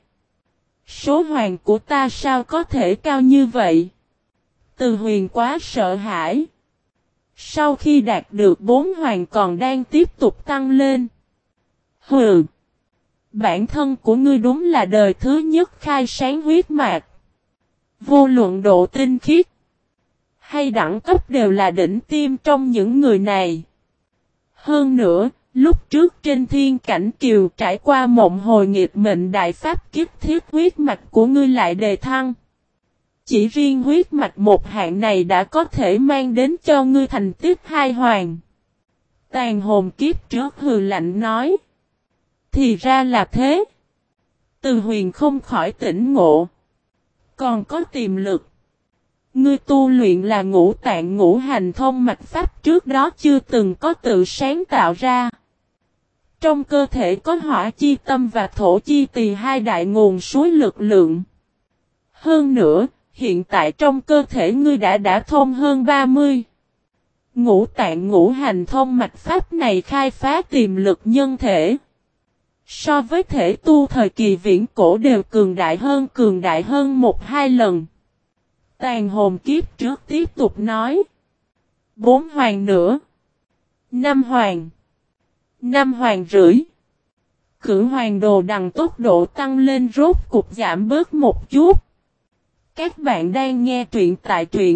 Số hoàng của ta sao có thể cao như vậy? Từ Huyền quá sợ hãi. Sau khi đạt được bốn hoàng còn đang tiếp tục tăng lên. Hừ! Bản thân của ngươi đúng là đời thứ nhất khai sáng huyết mạch. Vô luận độ tinh khiết hay đẳng cấp đều là đỉnh tiêm trong những người này. Hơn nữa, lúc trước trên thiên cảnh kiều trải qua mộng hồi nghịch mệnh đại pháp kiếp thiết huyết mạch của ngươi lại đề thăng. Chỉ riêng huyết mạch một hạng này đã có thể mang đến cho ngươi thành tích hai hoàng. Tàn hồn kiếp trước hừ lạnh nói. Thì ra là thế. Từ Huyền không khỏi tỉnh ngộ. Còn có tiềm lực. Ngươi tu luyện là ngũ tạng ngũ hành thông mạch pháp trước đó chưa từng có tự sáng tạo ra. Trong cơ thể có hỏa chi tâm và thổ chi tỳ hai đại nguồn suối lực lượng. Hơn nữa, hiện tại trong cơ thể ngươi đã đã thông hơn ba mươi. Ngũ tạng ngũ hành thông mạch pháp này khai phá tiềm lực nhân thể. So với thể tu thời kỳ viễn cổ đều cường đại hơn cường đại hơn một hai lần. Tàn hồn kiếp trước tiếp tục nói. Bốn hoàng nữa. Năm hoàng. Năm hoàng rưỡi. Cử hoàng đồ đằng tốc độ tăng lên rốt cục giảm bớt một chút. Các bạn đang nghe truyện tại truyện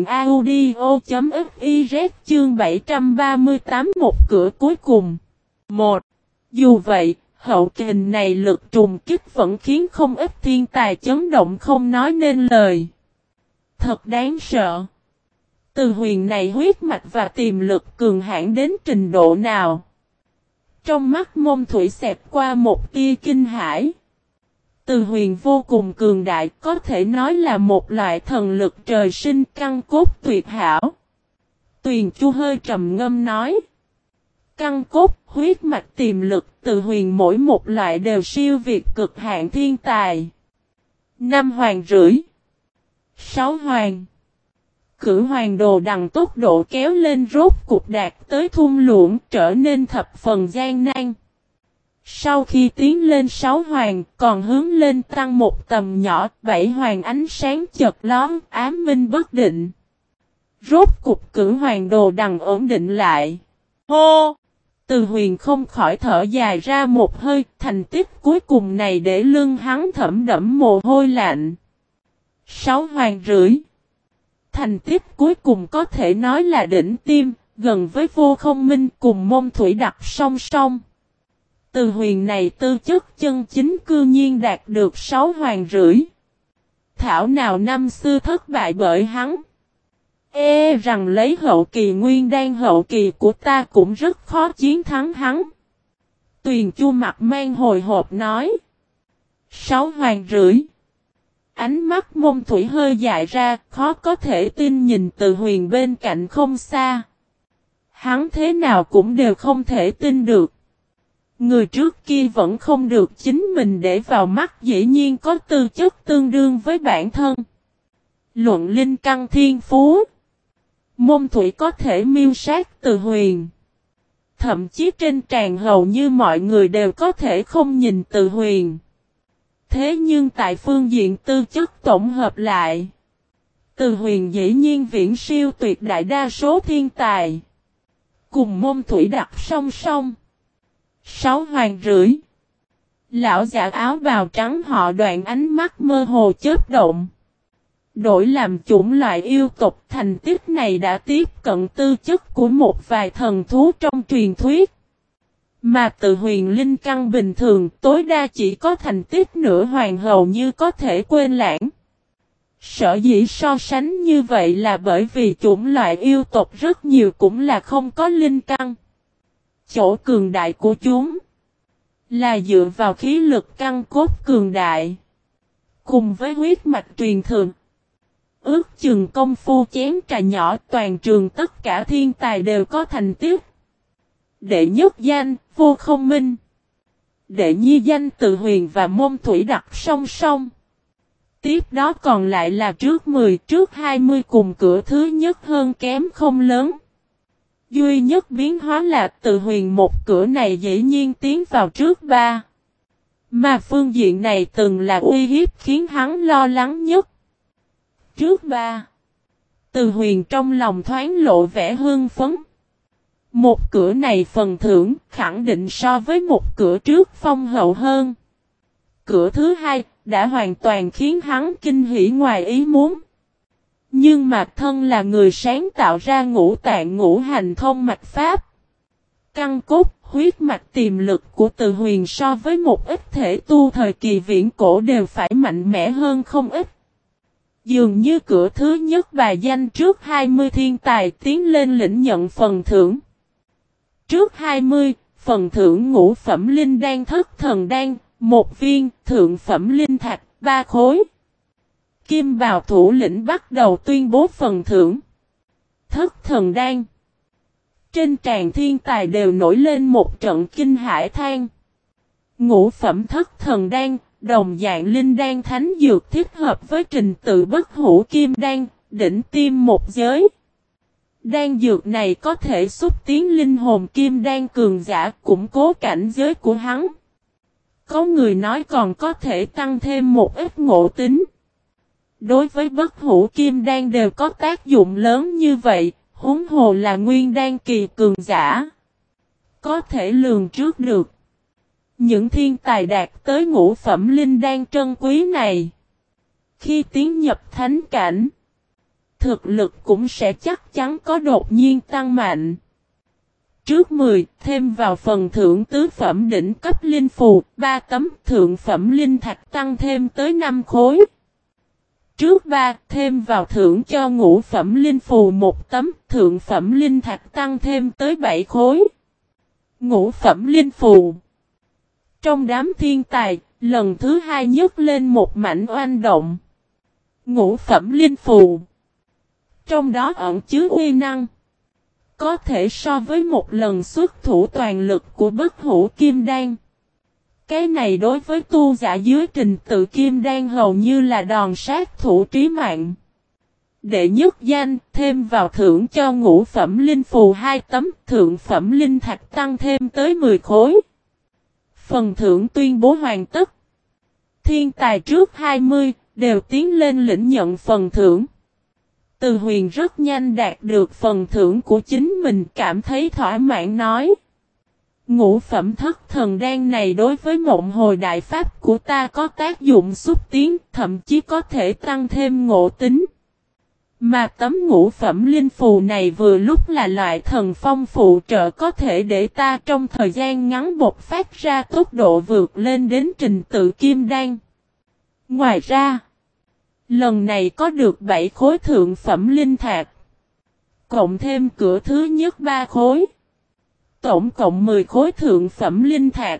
audio.fiz chương bảy trăm ba mươi tám một cửa cuối cùng. một. Dù vậy, hậu kình này lực trùng kích vẫn khiến không ít thiên tài chấn động không nói nên lời. Thật đáng sợ. Từ Huyền này huyết mạch và tiềm lực cường hãn đến trình độ nào? Trong mắt Mông Thủy xẹt qua một tia kinh hãi. Từ Huyền vô cùng cường đại, có thể nói là một loại thần lực trời sinh căn cốt tuyệt hảo. Tuyền Chu hơi trầm ngâm nói. Căn cốt, huyết mạch tiềm lực, Từ Huyền mỗi một loại đều siêu việt cực hạn thiên tài. Năm hoàng rưỡi. Sáu hoàng. Cử hoàng đồ đằng tốc độ kéo lên rốt cục đạt tới thung lũng trở nên thập phần gian nan. Sau khi tiến lên sáu hoàng còn hướng lên tăng một tầm nhỏ, bảy hoàng ánh sáng chợt lóe ám minh bất định. Rốt cục cử hoàng đồ đằng ổn định lại. Hô! Từ Huyền không khỏi thở dài ra một hơi, thành tích cuối cùng này để lưng hắn thẩm đẫm mồ hôi lạnh. Sáu hoàng rưỡi. Thành tích cuối cùng có thể nói là đỉnh tiêm, gần với Vô Không Minh cùng Mông Thủy đặt song song. Từ Huyền này tư chất chân chính cư nhiên đạt được sáu hoàng rưỡi. Thảo nào năm xưa thất bại bởi hắn. Ê rằng lấy hậu kỳ nguyên đan hậu kỳ của ta cũng rất khó chiến thắng hắn. Tuyền Chu mặt mang hồi hộp nói. Sáu hoàng rưỡi. Ánh mắt Mông Thủy hơi dại ra, khó có thể tin nhìn Từ Huyền bên cạnh không xa. Hắn thế nào cũng đều không thể tin được. Người trước kia vẫn không được chính mình để vào mắt, dĩ nhiên có tư chất tương đương với bản thân. Luận linh căn thiên phú. Mông Thủy có thể miêu sát Từ Huyền. Thậm chí trên tràn hầu như mọi người đều có thể không nhìn Từ Huyền. Thế nhưng tại phương diện tư chất tổng hợp lại, Từ Huyền dĩ nhiên viễn siêu tuyệt đại đa số thiên tài. Cùng Mông Thủy đặt song song. Sáu hoàng rưỡi. Lão giả áo bào trắng họ Đoạn ánh mắt mơ hồ chớp động. Đổi làm chủng loại yêu tộc, thành tích này đã tiếp cận tư chất của một vài thần thú trong truyền thuyết. Mà Từ Huyền linh căn bình thường tối đa chỉ có thành tích nửa hoàng hầu như có thể quên lãng. Sở dĩ so sánh như vậy là bởi vì chủng loại yêu tộc rất nhiều cũng là không có linh căn. Chỗ cường đại của chúng là dựa vào khí lực căn cốt cường đại, cùng với huyết mạch truyền thừa. Ước chừng công phu chén trà nhỏ toàn trường tất cả thiên tài đều có thành tích. Đệ nhất danh, Vô Không Minh. Đệ nhị danh Từ Huyền và Mông Thủy đặt song song. Tiếp đó còn lại là trước mười, trước hai mươi cùng cửa thứ nhất hơn kém không lớn. Duy nhất biến hóa là Từ Huyền một cửa này dĩ nhiên tiến vào trước ba. Mà phương diện này từng là uy hiếp khiến hắn lo lắng nhất. Trước ba. Từ Huyền trong lòng thoáng lộ vẻ hưng phấn. Một cửa này phần thưởng khẳng định so với một cửa trước phong hậu hơn. Cửa thứ hai đã hoàn toàn khiến hắn kinh hỉ ngoài ý muốn. Nhưng mà thân là người sáng tạo ra ngũ tạng ngũ hành thông mạch pháp. Căn cốt, huyết mạch tiềm lực của Từ Huyền so với một ít thể tu thời kỳ viễn cổ đều phải mạnh mẽ hơn không ít. Dường như cửa thứ nhất bài danh trước hai mươi thiên tài tiến lên lĩnh nhận phần thưởng. Trước hai mươi, phần thưởng ngũ phẩm linh đan thất thần đan, một viên, thượng phẩm linh thạch, ba khối. Kim bào thủ lĩnh bắt đầu tuyên bố phần thưởng. Thất thần đan. Trên tràn thiên tài đều nổi lên một trận kinh hải than. Ngũ phẩm thất thần đan, đồng dạng linh đan thánh dược thích hợp với trình tự bất hủ kim đan, đỉnh tiêm một giới. Đan dược này có thể xúc tiến linh hồn kim đan cường giả, củng cố cảnh giới của hắn. Có người nói còn có thể tăng thêm một ít ngộ tính. Đối với bất hủ kim đan đều có tác dụng lớn như vậy, huống hồ là nguyên đan kỳ cường giả. Có thể lường trước được. Những thiên tài đạt tới ngũ phẩm linh đan trân quý này, khi tiến nhập thánh cảnh, thực lực cũng sẽ chắc chắn có đột nhiên tăng mạnh. Trước mười, thêm vào phần thưởng tứ phẩm đỉnh cấp linh phù, ba tấm thượng phẩm linh thạch tăng thêm tới năm khối. trước ba, thêm vào thưởng cho ngũ phẩm linh phù một tấm, thượng phẩm linh thạch tăng thêm tới bảy khối. Ngũ phẩm linh phù. Trong đám thiên tài, lần thứ hai nhấc lên một mảnh oanh động. Ngũ phẩm linh phù. Trong đó ẩn chứa uy năng. Có thể so với một lần xuất thủ toàn lực của bất hủ kim đan. Cái này đối với tu giả dưới trình tự kim đan hầu như là đòn sát thủ trí mạng. Đệ nhất danh, thêm vào thưởng cho ngũ phẩm linh phù hai tấm, thượng phẩm linh thạch tăng thêm tới mười khối. Phần thưởng tuyên bố hoàn tất. Thiên tài trước hai mươi, đều tiến lên lĩnh nhận phần thưởng. Từ Huyền rất nhanh đạt được phần thưởng của chính mình, cảm thấy thỏa mãn nói. Ngũ phẩm thất thần đan này đối với mộng hồi đại pháp của ta có tác dụng xúc tiến, thậm chí có thể tăng thêm ngộ tính. Mà tấm ngũ phẩm linh phù này vừa lúc là loại thần phong phụ trợ có thể để ta trong thời gian ngắn bộc phát ra tốc độ vượt lên đến trình tự kim đan. Ngoài ra, lần này có được bảy khối thượng phẩm linh thạch, cộng thêm cửa thứ nhất ba khối. Tổng cộng mười khối thượng phẩm linh thạch,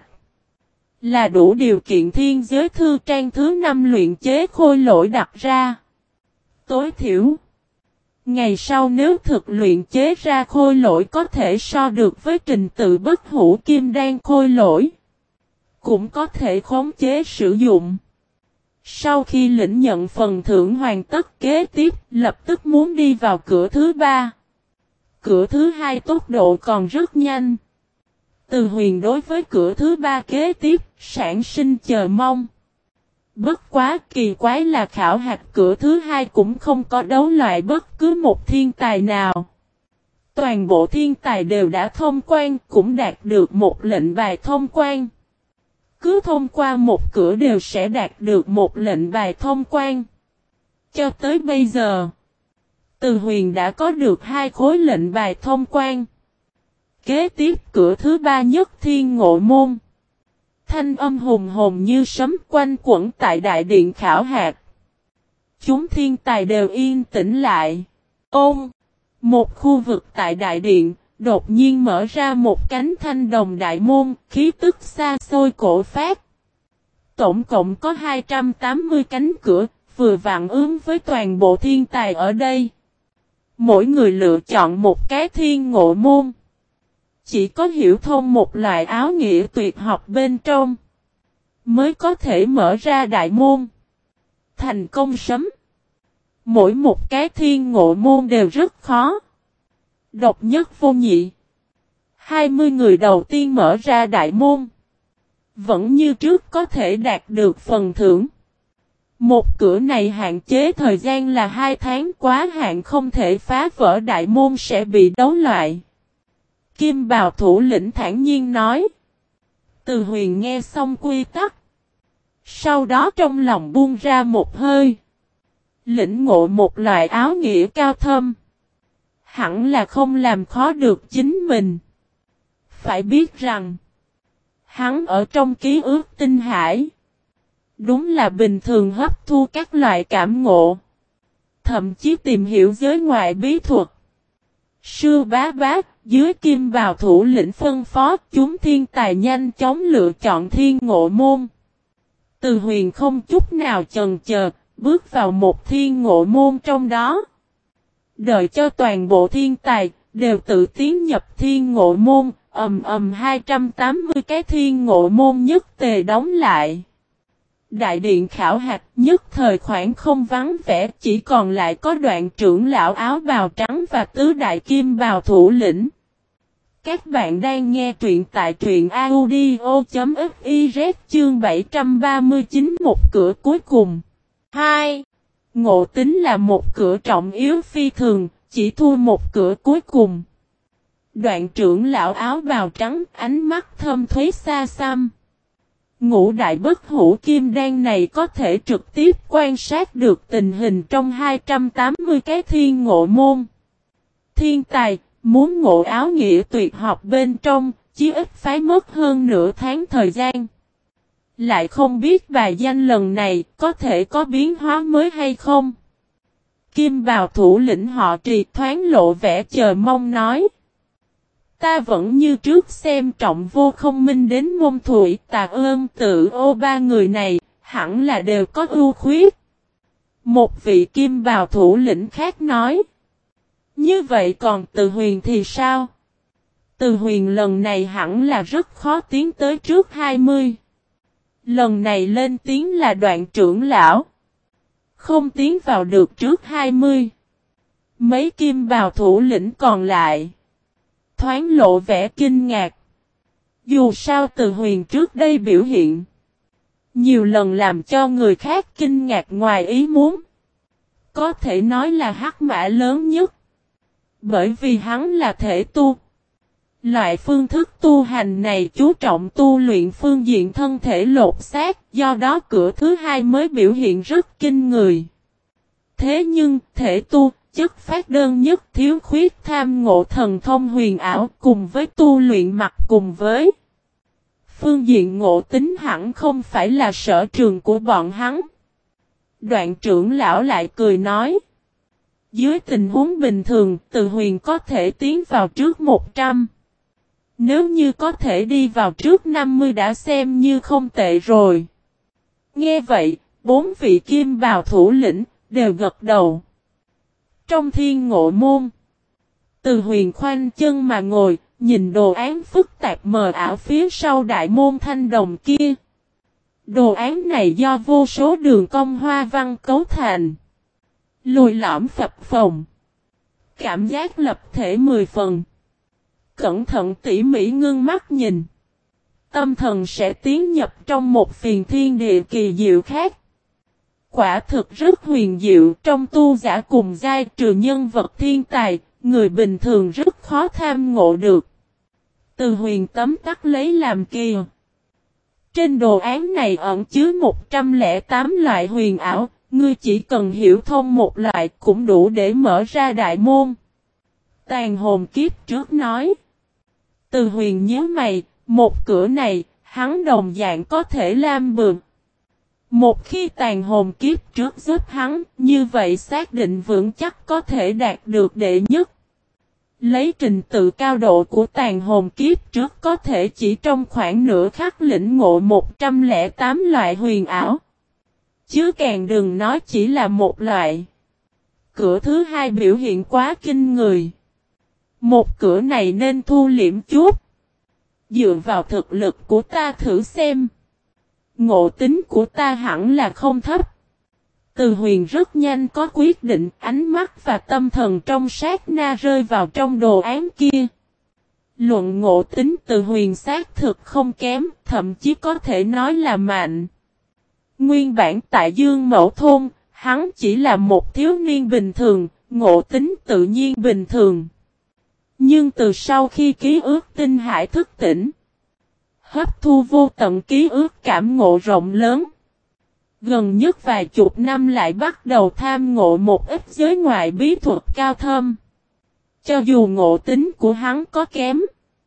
là đủ điều kiện thiên giới thư trang thứ năm luyện chế khôi lỗi đặt ra. Tối thiểu, ngày sau nếu thực luyện chế ra khôi lỗi có thể so được với trình tự bất hủ kim đan khôi lỗi, cũng có thể khống chế sử dụng. Sau khi lĩnh nhận phần thưởng hoàn tất, kế tiếp lập tức muốn đi vào cửa thứ ba. Cửa thứ hai tốc độ còn rất nhanh. Từ Huyền đối với cửa thứ ba kế tiếp, sản sinh chờ mong. Bất quá kỳ quái là khảo hạch cửa thứ hai cũng không có đấu loại bất cứ một thiên tài nào. Toàn bộ thiên tài đều đã thông quan, cũng đạt được một lệnh bài thông quan. Cứ thông qua một cửa đều sẽ đạt được một lệnh bài thông quan. Cho tới bây giờ, Từ Huyền đã có được hai khối lệnh bài thông quan. Kế tiếp cửa thứ ba nhất thiên ngộ môn. Thanh âm hùng hồn như sấm quanh quẩn tại đại điện khảo hạt. Chúng thiên tài đều yên tĩnh lại. Ôm! Một khu vực tại đại điện, đột nhiên mở ra một cánh thanh đồng đại môn, khí tức xa xôi cổ phát. Tổng cộng có hai trăm tám mươi cánh cửa, vừa vặn ứng với toàn bộ thiên tài ở đây. Mỗi người lựa chọn một cái thiên ngộ môn. Chỉ có hiểu thông một loại áo nghĩa tuyệt học bên trong, mới có thể mở ra đại môn. Thành công sấm. Mỗi một cái thiên ngộ môn đều rất khó. Độc nhất vô nhị. hai mươi người đầu tiên mở ra đại môn, vẫn như trước có thể đạt được phần thưởng. Một cửa này hạn chế thời gian là hai tháng, quá hạn không thể phá vỡ đại môn sẽ bị đấu loại. Kim bào thủ lĩnh thản nhiên nói. Từ Huyền nghe xong quy tắc, sau đó trong lòng buông ra một hơi. Lĩnh ngộ một loại áo nghĩa cao thâm, hẳn là không làm khó được chính mình. Phải biết rằng, hắn ở trong ký ức tinh hải, đúng là bình thường hấp thu các loại cảm ngộ, thậm chí tìm hiểu giới ngoại bí thuật. Sư bá bá, dưới kim bào thủ lĩnh phân phó, chúng thiên tài nhanh chóng lựa chọn thiên ngộ môn. Từ Huyền không chút nào chần chờ, bước vào một thiên ngộ môn trong đó. Đợi cho toàn bộ thiên tài, đều tự tiến nhập thiên ngộ môn, ầm ầm hai trăm tám mươi cái thiên ngộ môn nhất tề đóng lại. Đại điện khảo hạch nhất thời khoảng không vắng vẻ, chỉ còn lại có Đoạn trưởng lão áo bào trắng và tứ đại kim bào thủ lĩnh. Các bạn đang nghe truyện tại truyện audio chấm fiz chương bảy trăm ba mươi chín một cửa cuối cùng. hai. Ngộ tính là một cửa trọng yếu phi thường, chỉ thua một cửa cuối cùng. Đoạn trưởng lão áo bào trắng, ánh mắt thâm thúy xa xăm. Ngũ đại bất hủ kim đan này có thể trực tiếp quan sát được tình hình trong hai trăm tám mươi cái thiên ngộ môn. Thiên tài, muốn ngộ áo nghĩa tuyệt học bên trong, chí ít phải mất hơn nửa tháng thời gian. Lại không biết bài danh lần này có thể có biến hóa mới hay không. Kim bào thủ lĩnh họ Trì thoáng lộ vẻ chờ mong nói. Ta vẫn như trước xem trọng Vô Không Minh đến Môn Thủy Tà Ơn Tự Ô ba người này, hẳn là đều có ưu khuyết. Một vị kim bào thủ lĩnh khác nói. Như vậy còn Từ Huyền thì sao? Từ Huyền lần này hẳn là rất khó tiến tới trước hai mươi. Lần này lên tiếng là Đoạn trưởng lão. Không tiến vào được trước hai mươi. Mấy kim bào thủ lĩnh còn lại thoáng lộ vẻ kinh ngạc. Dù sao Từ Huyền trước đây biểu hiện nhiều lần làm cho người khác kinh ngạc ngoài ý muốn. Có thể nói là hắc mã lớn nhất. Bởi vì hắn là thể tu. Loại phương thức tu hành này chú trọng tu luyện phương diện thân thể lột xác, do đó cửa thứ hai mới biểu hiện rất kinh người. Thế nhưng, thể tu, chất phát đơn nhất thiếu khuyết tham ngộ thần thông huyền ảo cùng với tu luyện mặt cùng với. Phương diện ngộ tính hẳn không phải là sở trường của bọn hắn. Đoạn trưởng lão lại cười nói. Dưới tình huống bình thường, Từ Huyền có thể tiến vào trước một trăm. Nếu như có thể đi vào trước năm mươi đã xem như không tệ rồi. Nghe vậy, bốn vị kim bào thủ lĩnh đều gật đầu. Trong thiên ngộ môn, Từ Huyền khoanh chân mà ngồi, nhìn đồ án phức tạp mờ ảo phía sau đại môn thanh đồng kia. Đồ án này do vô số đường cong hoa văn cấu thành. Lùi lõm phập phồng. Cảm giác lập thể mười phần. Cẩn thận tỉ mỉ ngưng mắt nhìn. Tâm thần sẽ tiến nhập trong một phiền thiên địa kỳ diệu khác. Quả thực rất huyền diệu, trong tu giả cùng giai trừ nhân vật thiên tài, người bình thường rất khó tham ngộ được. Từ Huyền tấm tắc lấy làm kỳ. Trên đồ án này ẩn chứa một trăm lẻ tám loại huyền ảo, ngươi chỉ cần hiểu thông một loại cũng đủ để mở ra đại môn. Tàn hồn kiếp trước nói. Từ Huyền nhớ mày, một cửa này, hắn đồng dạng có thể lam bường. Một khi tàn hồn kiếp trước giúp hắn, như vậy xác định vững chắc có thể đạt được đệ nhất. Lấy trình tự cao độ của tàn hồn kiếp trước có thể chỉ trong khoảng nửa khắc lĩnh ngộ một trăm lẻ tám loại huyền ảo. Chứ càng đừng nói chỉ là một loại. Cửa thứ hai biểu hiện quá kinh người. Một cửa này nên thu liễm chút. Dựa vào thực lực của ta thử xem. Ngộ tính của ta hẳn là không thấp. Từ Huyền rất nhanh có quyết định, ánh mắt và tâm thần trong sát na rơi vào trong đồ án kia. Luận ngộ tính Từ Huyền xác thực không kém, thậm chí có thể nói là mạnh. Nguyên bản tại Dương Mẫu Thôn, hắn chỉ là một thiếu niên bình thường, ngộ tính tự nhiên bình thường. Nhưng từ sau khi ký ức tinh hải thức tỉnh, hấp thu vô tận ký ức cảm ngộ rộng lớn. Gần nhất vài chục năm lại bắt đầu tham ngộ một ít giới ngoại bí thuật cao thâm. Cho dù ngộ tính của hắn có kém,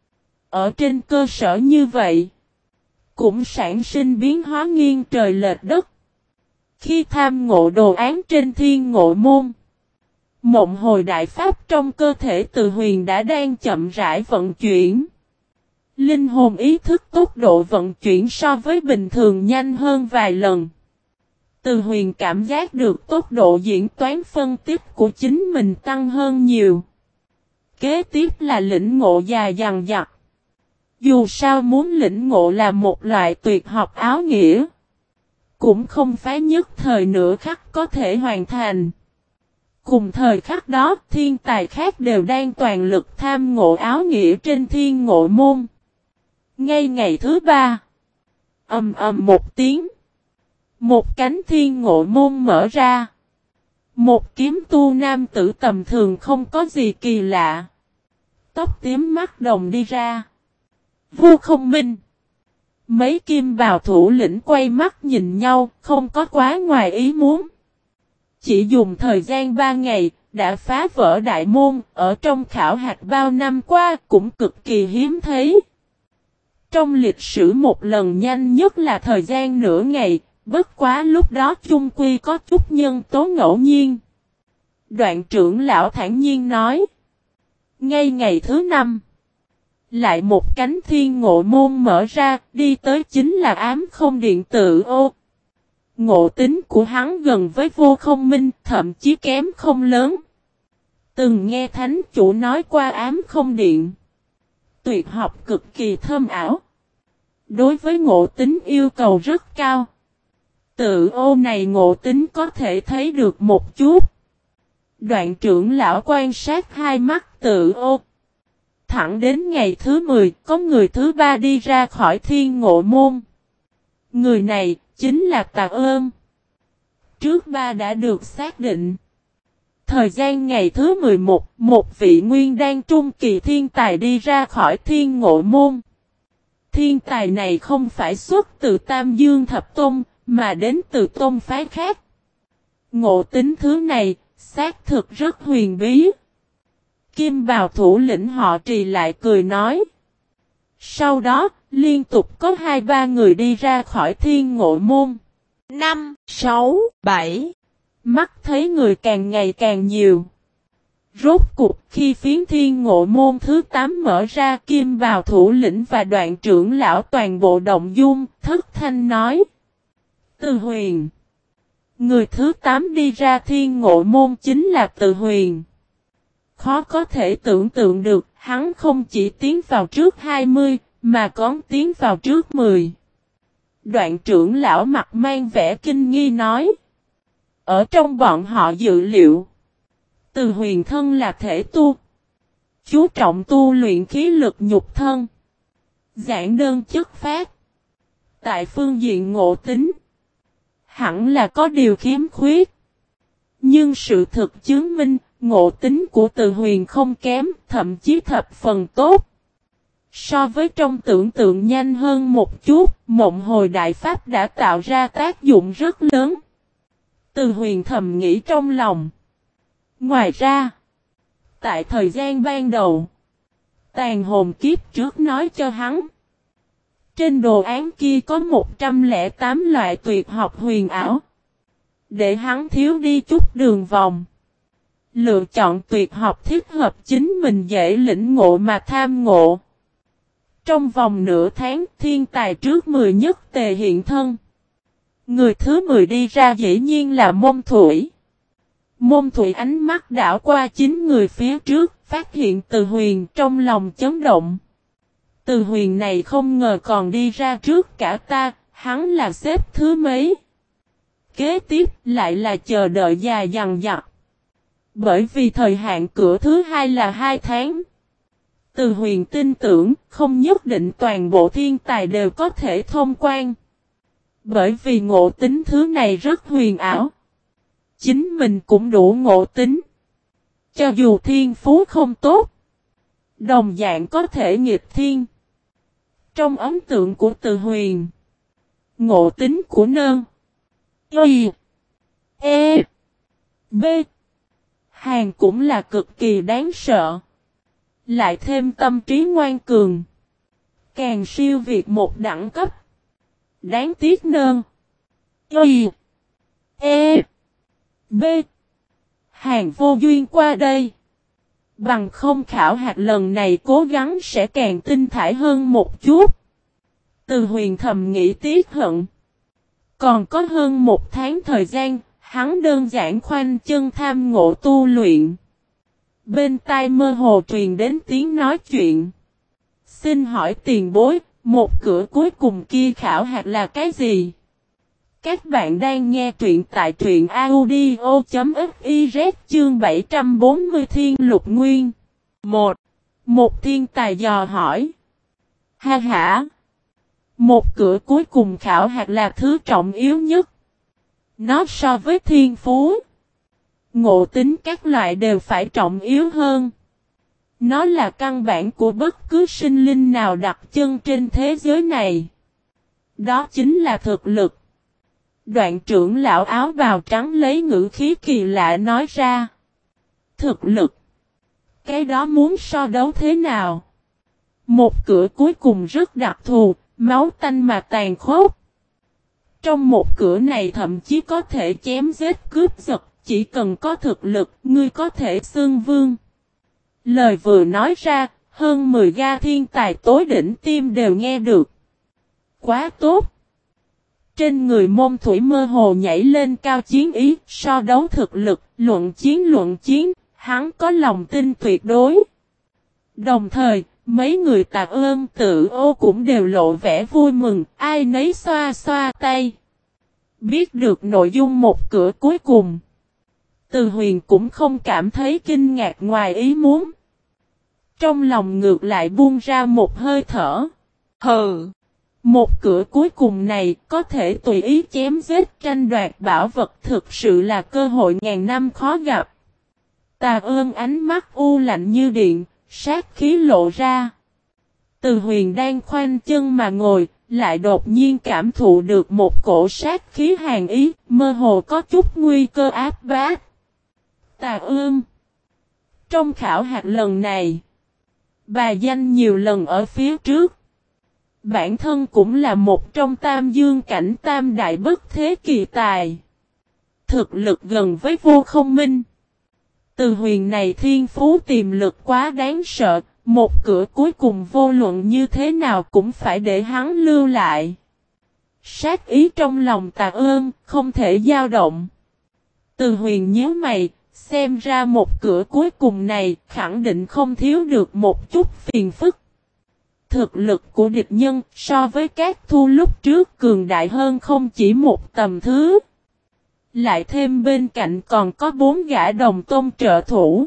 ở trên cơ sở như vậy, cũng sản sinh biến hóa nghiêng trời lệch đất. Khi tham ngộ đồ án trên thiên ngộ môn, mộng hồi đại pháp trong cơ thể Từ Huyền đã đang chậm rãi vận chuyển. Linh hồn ý thức tốc độ vận chuyển so với bình thường nhanh hơn vài lần. Từ Huyền cảm giác được tốc độ diễn toán phân tích của chính mình tăng hơn nhiều. Kế tiếp là lĩnh ngộ dài dằng dặc. Dù sao muốn lĩnh ngộ là một loại tuyệt học áo nghĩa, cũng không phải nhất thời nửa khắc có thể hoàn thành. Cùng thời khắc đó, thiên tài khác đều đang toàn lực tham ngộ áo nghĩa trên thiên ngộ môn. Ngay ngày thứ ba, ầm ầm một tiếng, một cánh thiên ngộ môn mở ra. Một kiếm tu nam tử tầm thường không có gì kỳ lạ. Tóc tím mắt đồng đi ra. Vô Không Minh. Mấy kim bào thủ lĩnh quay mắt nhìn nhau, không có quá ngoài ý muốn. Chỉ dùng thời gian ba ngày, đã phá vỡ đại môn, ở trong khảo hạch bao năm qua cũng cực kỳ hiếm thấy. Trong lịch sử một lần nhanh nhất là thời gian nửa ngày, bất quá lúc đó chung quy có chút nhân tố ngẫu nhiên. Đoạn trưởng lão thản nhiên nói. Ngay ngày thứ năm, lại một cánh thiên ngộ môn mở ra, đi tới chính là ám không điện tự ô. Ngộ tính của hắn gần với Vô Không Minh, thậm chí kém không lớn. Từng nghe thánh chủ nói qua ám không điện. Tuyệt học cực kỳ thâm ảo. Đối với ngộ tính yêu cầu rất cao. Tự ô này ngộ tính có thể thấy được một chút. Đoạn trưởng lão quan sát hai mắt tự ô. Thẳng đến ngày thứ mười, có người thứ ba đi ra khỏi thiên ngộ môn. Người này chính là Tà Ôm. Trước ba đã được xác định. Thời gian ngày thứ mười một, một vị nguyên đan trung kỳ thiên tài đi ra khỏi thiên ngộ môn. Thiên tài này không phải xuất từ Tam Dương Thập Tôn, mà đến từ tôn phái khác. Ngộ tính thứ này, xác thực rất huyền bí. Kim bào thủ lĩnh họ Trì lại cười nói. Sau đó, liên tục có hai ba người đi ra khỏi thiên ngộ môn. Năm, sáu, bảy. Mắt thấy người càng ngày càng nhiều. Rốt cuộc khi phiến thiên ngộ môn thứ tám mở ra, Kim bào thủ lĩnh và đoạn trưởng lão toàn bộ động dung, thất thanh nói. Từ Huyền. Người thứ tám đi ra thiên ngộ môn chính là Từ Huyền. Khó có thể tưởng tượng được, hắn không chỉ tiến vào trước hai mươi, mà còn tiến vào trước mười. Đoạn trưởng lão mặt mang vẻ kinh nghi nói. Ở trong bọn họ dự liệu, Từ Huyền thân là thể tu. Chú trọng tu luyện khí lực nhục thân. Giản đơn chất phát. Tại phương diện ngộ tính, hẳn là có điều khiếm khuyết. Nhưng sự thực chứng minh, ngộ tính của Từ Huyền không kém, thậm chí thập phần tốt. So với trong tưởng tượng nhanh hơn một chút, mộng hồi đại pháp đã tạo ra tác dụng rất lớn. Từ Huyền thầm nghĩ trong lòng. Ngoài ra, tại thời gian ban đầu, tàn hồn kiếp trước nói cho hắn. Trên đồ án kia có một trăm lẻ tám loại tuyệt học huyền ảo. Để hắn thiếu đi chút đường vòng. Lựa chọn tuyệt học thích hợp chính mình dễ lĩnh ngộ mà tham ngộ. Trong vòng nửa tháng, thiên tài trước mười nhất tề hiện thân. Người thứ mười đi ra dĩ nhiên là Môn Thủy. Môn Thủy ánh mắt đảo qua chín người phía trước, phát hiện Từ Huyền trong lòng chấn động. Từ Huyền này không ngờ còn đi ra trước cả ta, hắn là xếp thứ mấy. Kế tiếp lại là chờ đợi dài dằng dặc. Bởi vì thời hạn cửa thứ hai là hai tháng. Từ Huyền tin tưởng không nhất định toàn bộ thiên tài đều có thể thông quan. Bởi vì ngộ tính thứ này rất huyền ảo. Chính mình cũng đủ ngộ tính. Cho dù thiên phú không tốt, đồng dạng có thể nghịch thiên. Trong ấn tượng của Từ Huyền, ngộ tính của Nơn, Y, E, B, Hàn cũng là cực kỳ đáng sợ. Lại thêm tâm trí ngoan cường, càng siêu việt một đẳng cấp. Đáng tiếc Nơn, Y, E, B, Hàn vô duyên qua đây. Bằng không khảo hạt lần này cố gắng sẽ càng tinh thải hơn một chút. Từ Huyền thầm nghĩ tiếc hận. Còn có hơn một tháng thời gian, hắn đơn giản khoanh chân tham ngộ tu luyện. Bên tai mơ hồ truyền đến tiếng nói chuyện. Xin hỏi tiền bối, một cửa cuối cùng kia khảo hạt là cái gì? Các bạn đang nghe truyện tại truyện audio.fiz chương bảy trăm bốn mươi Thiên Lục Nguyên. Một. Một thiên tài dò hỏi. Ha ha. Một cửa cuối cùng khảo hạt là thứ trọng yếu nhất. Nó so với thiên phú, ngộ tính các loại đều phải trọng yếu hơn. Nó là căn bản của bất cứ sinh linh nào đặt chân trên thế giới này. Đó chính là thực lực. Đoạn trưởng lão áo bào trắng lấy ngữ khí kỳ lạ nói ra. Thực lực. Cái đó muốn so đấu thế nào? Một cửa cuối cùng rất đặc thù, máu tanh mà tàn khốc. Trong một cửa này thậm chí có thể chém giết cướp giật, chỉ cần có thực lực, ngươi có thể xưng vương. Lời vừa nói ra, hơn mười gã thiên tài tối đỉnh tim đều nghe được. Quá tốt! Trên người Môn Thủy mơ hồ nhảy lên cao chiến ý, so đấu thực lực, luận chiến luận chiến, hắn có lòng tin tuyệt đối. Đồng thời, mấy người Tạ Ơn Tự Ô cũng đều lộ vẻ vui mừng, ai nấy xoa xoa tay. Biết được nội dung một cửa cuối cùng, Từ Huyền cũng không cảm thấy kinh ngạc ngoài ý muốn. Trong lòng ngược lại buông ra một hơi thở. Hừ! Một cửa cuối cùng này có thể tùy ý chém giết tranh đoạt bảo vật, thực sự là cơ hội ngàn năm khó gặp. Tà Ơn ánh mắt u lạnh như điện, sát khí lộ ra. Từ Huyền đang khoanh chân mà ngồi, lại đột nhiên cảm thụ được một cổ sát khí hàn ý, mơ hồ có chút nguy cơ áp bách. Tà Ơn! Trong khảo hạt lần này, bà danh nhiều lần ở phía trước. Bản thân cũng là một trong tam dương cảnh tam đại bất thế kỳ tài. Thực lực gần với Vô Không Minh. Từ Huyền này thiên phú tiềm lực quá đáng sợ, một cửa cuối cùng vô luận như thế nào cũng phải để hắn lưu lại. Sát ý trong lòng Tạ Ơn, không thể dao động. Từ Huyền nhíu mày, xem ra một cửa cuối cùng này khẳng định không thiếu được một chút phiền phức. Thực lực của địch nhân so với các thu lúc trước cường đại hơn không chỉ một tầm thứ. Lại thêm bên cạnh còn có bốn gã đồng tôn trợ thủ.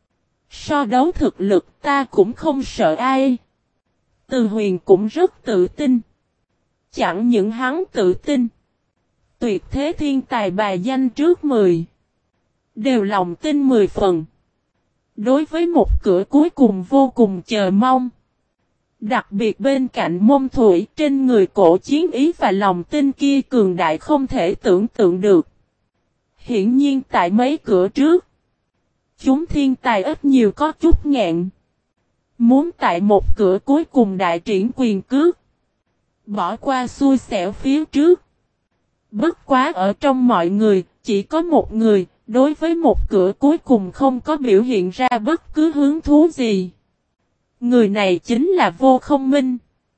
So đấu thực lực ta cũng không sợ ai. Từ Huyền cũng rất tự tin. Chẳng những hắn tự tin. Tuyệt thế thiên tài bài danh trước mười. Đều lòng tin mười phần. Đối với một cửa cuối cùng vô cùng chờ mong. Đặc biệt bên cạnh Môn Thủy trên người cổ chiến ý và lòng tin kia cường đại không thể tưởng tượng được. Hiển nhiên tại mấy cửa trước, chúng thiên tài ít nhiều có chút ngẹn. Muốn tại một cửa cuối cùng đại triển quyền cước. Bỏ qua xui xẻo phía trước. Bất quá ở trong mọi người, chỉ có một người, đối với một cửa cuối cùng không có biểu hiện ra bất cứ hứng thú gì. Người này chính là Vô Không Minh.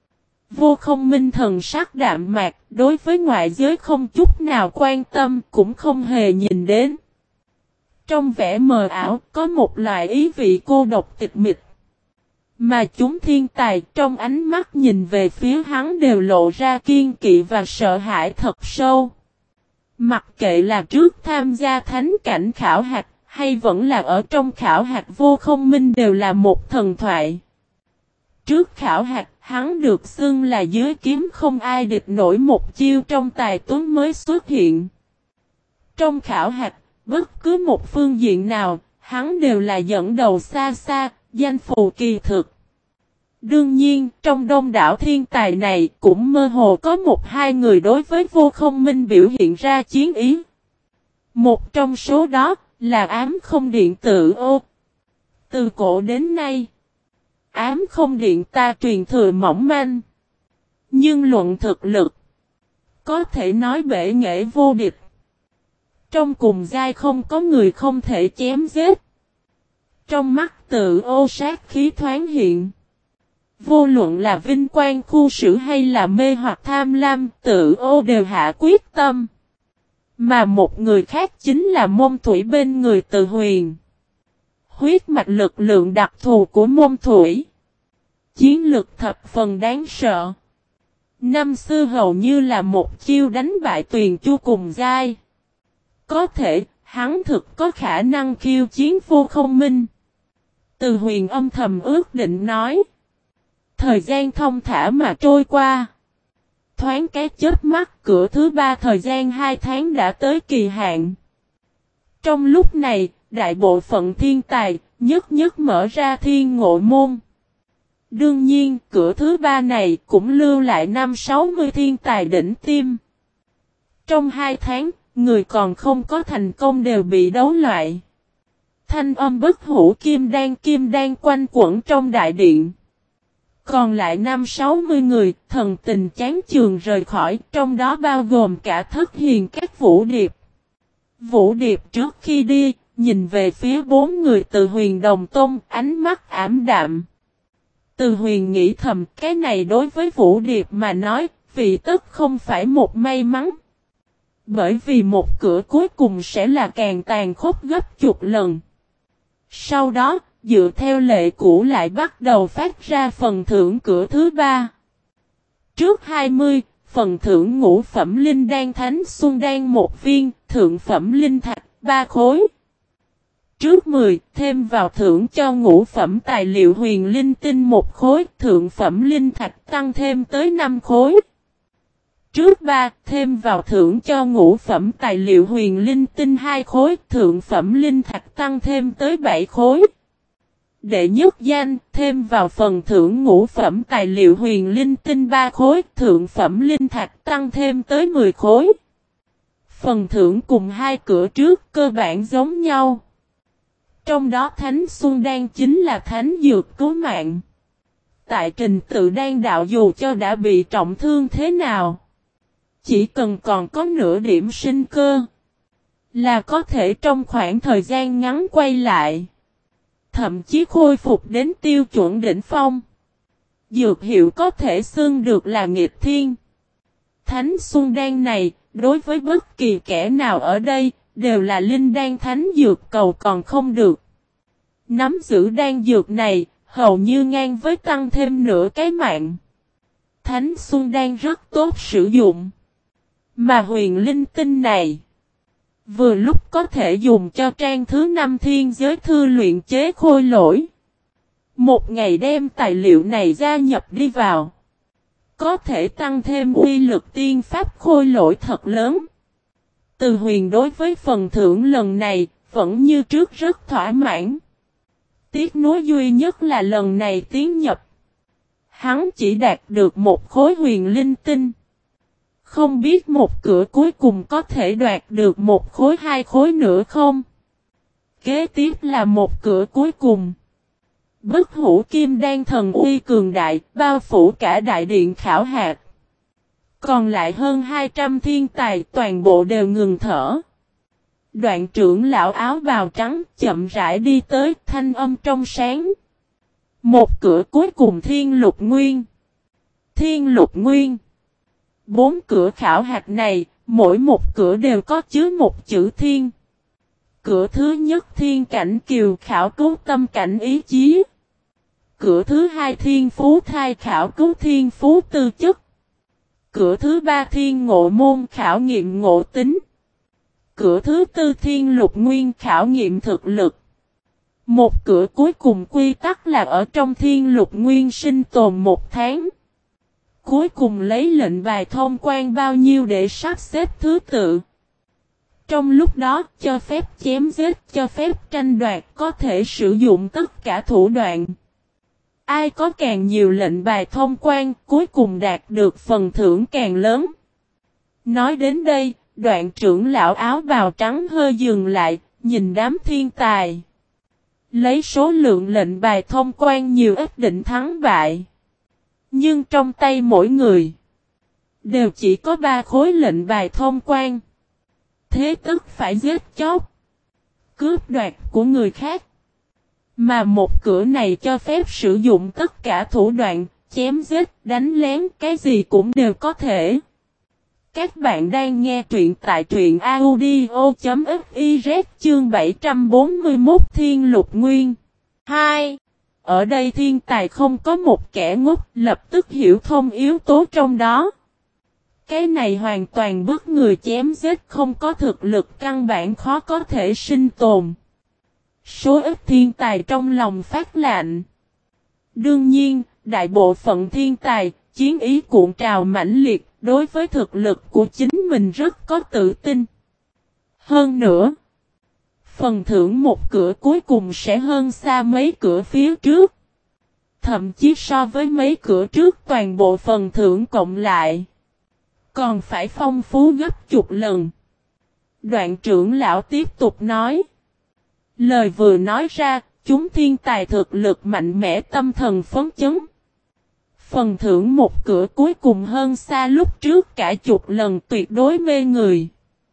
Vô Không Minh thần sắc đạm mạc, đối với ngoại giới không chút nào quan tâm, cũng không hề nhìn đến. Trong vẻ mờ ảo, có một loại ý vị cô độc tịch mịch. Mà chúng thiên tài trong ánh mắt nhìn về phía hắn đều lộ ra kiên kỵ và sợ hãi thật sâu. Mặc kệ là trước tham gia thánh cảnh khảo hạch, hay vẫn là ở trong khảo hạch, Vô Không Minh đều là một thần thoại. Trước khảo hạch, hắn được xưng là dưới kiếm không ai địch nổi một chiêu trong tài tuấn mới xuất hiện. Trong khảo hạch, bất cứ một phương diện nào, hắn đều là dẫn đầu xa xa, danh phù kỳ thực. Đương nhiên, trong đông đảo thiên tài này cũng mơ hồ có một hai người đối với Vô Không Minh biểu hiện ra chiến ý. Một trong số đó là Ám Không Điện Tự Ô. Từ cổ đến nay, Ám Không Điện ta truyền thừa mỏng manh. Nhưng luận thực lực, có thể nói bể nghệ vô địch. Trong cùng giai không có người không thể chém giết. Trong mắt Tự Ô sát khí thoáng hiện. Vô luận là vinh quang khu sử hay là mê hoặc tham lam, Tự Ô đều hạ quyết tâm. Mà một người khác chính là Môn Thủy bên người Từ Huyền. Huyết mạch lực lượng đặc thù của Môn Thủy. Chiến lực thập phần đáng sợ. Năm xưa hầu như là một chiêu đánh bại Tuyền Chu cùng giai. Có thể, hắn thực có khả năng khiêu chiến Vô Không Minh. Từ Huyền âm thầm ước định nói. Thời gian thông thả mà trôi qua. Thoáng cái chớp mắt, cửa thứ ba thời gian hai tháng đã tới kỳ hạn. Trong lúc này, đại bộ phận thiên tài, nhất nhất mở ra thiên ngộ môn. Đương nhiên, cửa thứ ba này cũng lưu lại năm sáu mươi thiên tài đỉnh tim. Trong hai tháng, người còn không có thành công đều bị đấu loại. Thanh âm bất hủ kim đan kim đan quanh quẩn trong đại điện. Còn lại năm sáu mươi người, thần tình chán chường rời khỏi, trong đó bao gồm cả Thất Hiền các Vũ Điệp. Vũ Điệp trước khi đi, nhìn về phía bốn người từ Huyền Đồng Tông, ánh mắt ảm đạm. Từ Huyền nghĩ thầm, cái này đối với Vũ Điệp mà nói, vì tất không phải một may mắn. Bởi vì một cửa cuối cùng sẽ là càng tàn khốc gấp chục lần. Sau đó, dựa theo lệ cũ lại bắt đầu phát ra phần thưởng cửa thứ ba. Trước hai mươi, phần thưởng ngũ phẩm linh đan thánh xuân đan một viên, thượng phẩm linh thạch ba khối. Trước mười, thêm vào thưởng cho ngũ phẩm tài liệu huyền linh tinh một khối, thượng phẩm linh thạch tăng thêm tới năm khối. Trước ba, thêm vào thưởng cho ngũ phẩm tài liệu huyền linh tinh hai khối, thượng phẩm linh thạch tăng thêm tới bảy khối. Đệ nhất danh, thêm vào phần thưởng ngũ phẩm tài liệu huyền linh tinh ba khối, thượng phẩm linh thạch tăng thêm tới mười khối. Phần thưởng cùng hai cửa trước cơ bản giống nhau. Trong đó Thánh Xuân Đan chính là thánh dược cứu mạng. Tại trình tự đan đạo dù cho đã bị trọng thương thế nào, chỉ cần còn có nửa điểm sinh cơ, là có thể trong khoảng thời gian ngắn quay lại. Thậm chí khôi phục đến tiêu chuẩn đỉnh phong. Dược hiệu có thể xưng được là nghịch thiên. Thánh Xuân Đan này, đối với bất kỳ kẻ nào ở đây, đều là linh đan thánh dược cầu còn không được. Nắm giữ đan dược này, hầu như ngang với tăng thêm nửa cái mạng. Thánh Xuân Đan rất tốt sử dụng. Mà huyền linh tinh này, vừa lúc có thể dùng cho trang thứ năm thiên giới thư luyện chế khôi lỗi. Một ngày đem tài liệu này gia nhập đi vào, có thể tăng thêm uy lực tiên pháp khôi lỗi thật lớn. Từ Huyền đối với phần thưởng lần này, vẫn như trước rất thỏa mãn. Tiếc nuối duy nhất là lần này tiến nhập, hắn chỉ đạt được một khối huyền linh tinh. Không biết một cửa cuối cùng có thể đoạt được một khối hai khối nữa không? Kế tiếp là một cửa cuối cùng. Bất hủ kim đan thần uy cường đại, bao phủ cả đại điện khảo hạt. Còn lại hơn hai trăm thiên tài toàn bộ đều ngừng thở. Đoạn trưởng lão áo bào trắng chậm rãi đi tới, thanh âm trong sáng. Một cửa cuối cùng thiên lục nguyên. Thiên lục nguyên. Bốn cửa khảo hạt này, mỗi một cửa đều có chứa một chữ thiên. Cửa thứ nhất thiên cảnh kiều khảo cứu tâm cảnh ý chí. Cửa thứ hai thiên phú thai khảo cứu thiên phú tư chất. Cửa thứ ba thiên ngộ môn khảo nghiệm ngộ tính. Cửa thứ tư thiên lục nguyên khảo nghiệm thực lực. Một cửa cuối cùng quy tắc là ở trong thiên lục nguyên sinh tồn một tháng. Cuối cùng lấy lệnh bài thông quan bao nhiêu để sắp xếp thứ tự. Trong lúc đó cho phép chém giết, cho phép tranh đoạt, có thể sử dụng tất cả thủ đoạn. Ai có càng nhiều lệnh bài thông quan, cuối cùng đạt được phần thưởng càng lớn. Nói đến đây, đoạn trưởng lão áo bào trắng hơi dừng lại, nhìn đám thiên tài. Lấy số lượng lệnh bài thông quan nhiều ít định thắng bại. Nhưng trong tay mỗi người, đều chỉ có ba khối lệnh bài thông quan. Thế tức phải giết chóc, cướp đoạt của người khác. Mà một cửa này cho phép sử dụng tất cả thủ đoạn, chém giết, đánh lén, cái gì cũng đều có thể. Các bạn đang nghe truyện tại truyện audio chấm fiz chương bảy trăm bốn mươi mốt Thiên Lục Nguyên. hai. Ở đây thiên tài không có một kẻ ngốc, lập tức hiểu thông yếu tố trong đó. Cái này hoàn toàn bức người chém giết, không có thực lực căn bản khó có thể sinh tồn. Số ít thiên tài trong lòng phát lạnh. Đương nhiên, đại bộ phận thiên tài, chiến ý cuộn trào mãnh liệt, đối với thực lực của chính mình rất có tự tin. Hơn nữa, phần thưởng một cửa cuối cùng sẽ hơn xa mấy cửa phía trước. Thậm chí so với mấy cửa trước toàn bộ phần thưởng cộng lại, còn phải phong phú gấp chục lần. Đoạn trưởng lão tiếp tục nói. Lời vừa nói ra, chúng thiên tài thực lực mạnh mẽ tâm thần phấn chấn. Phần thưởng một cửa cuối cùng hơn xa lúc trước cả chục lần, tuyệt đối mê người.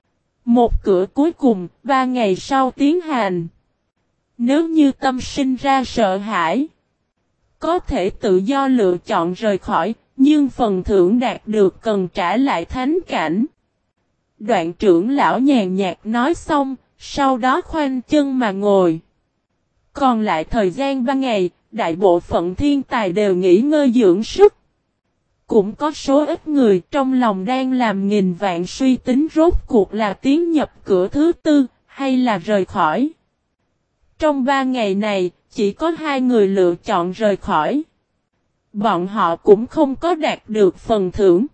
Một cửa cuối cùng, ba ngày sau tiến hành. Nếu như tâm sinh ra sợ hãi, có thể tự do lựa chọn rời khỏi, nhưng phần thưởng đạt được cần trả lại thánh cảnh. Đoạn trưởng lão nhàn nhạt nói xong, sau đó khoanh chân mà ngồi. Còn lại thời gian ba ngày, đại bộ phận thiên tài đều nghỉ ngơi dưỡng sức. Cũng có số ít người trong lòng đang làm nghìn vạn suy tính rốt cuộc là tiến nhập cửa thứ tư, hay là rời khỏi. Trong ba ngày này, chỉ có hai người lựa chọn rời khỏi. Bọn họ cũng không có đạt được phần thưởng.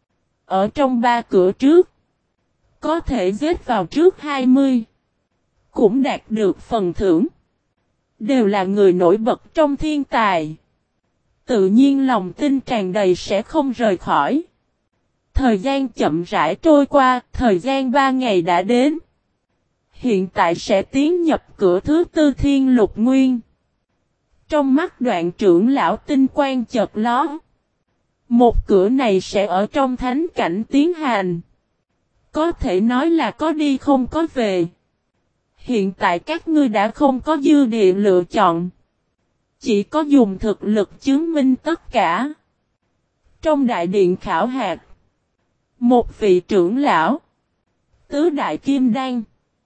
Ở trong ba cửa trước, có thể giết vào trước hai mươi, cũng đạt được phần thưởng. Đều là người nổi bật trong thiên tài. Tự nhiên lòng tin tràn đầy sẽ không rời khỏi. Thời gian chậm rãi trôi qua, thời gian ba ngày đã đến. Hiện tại sẽ tiến nhập cửa thứ tư thiên lục nguyên. Trong mắt đoạn trưởng lão tinh quang chợt lóe. Một cửa này sẽ ở trong thánh cảnh tiến hành. Có thể nói là có đi không có về. Hiện tại các ngươi đã không có dư địa lựa chọn. Chỉ có dùng thực lực chứng minh tất cả. Trong đại điện khảo hạt, một vị trưởng lão, tứ đại kim đan,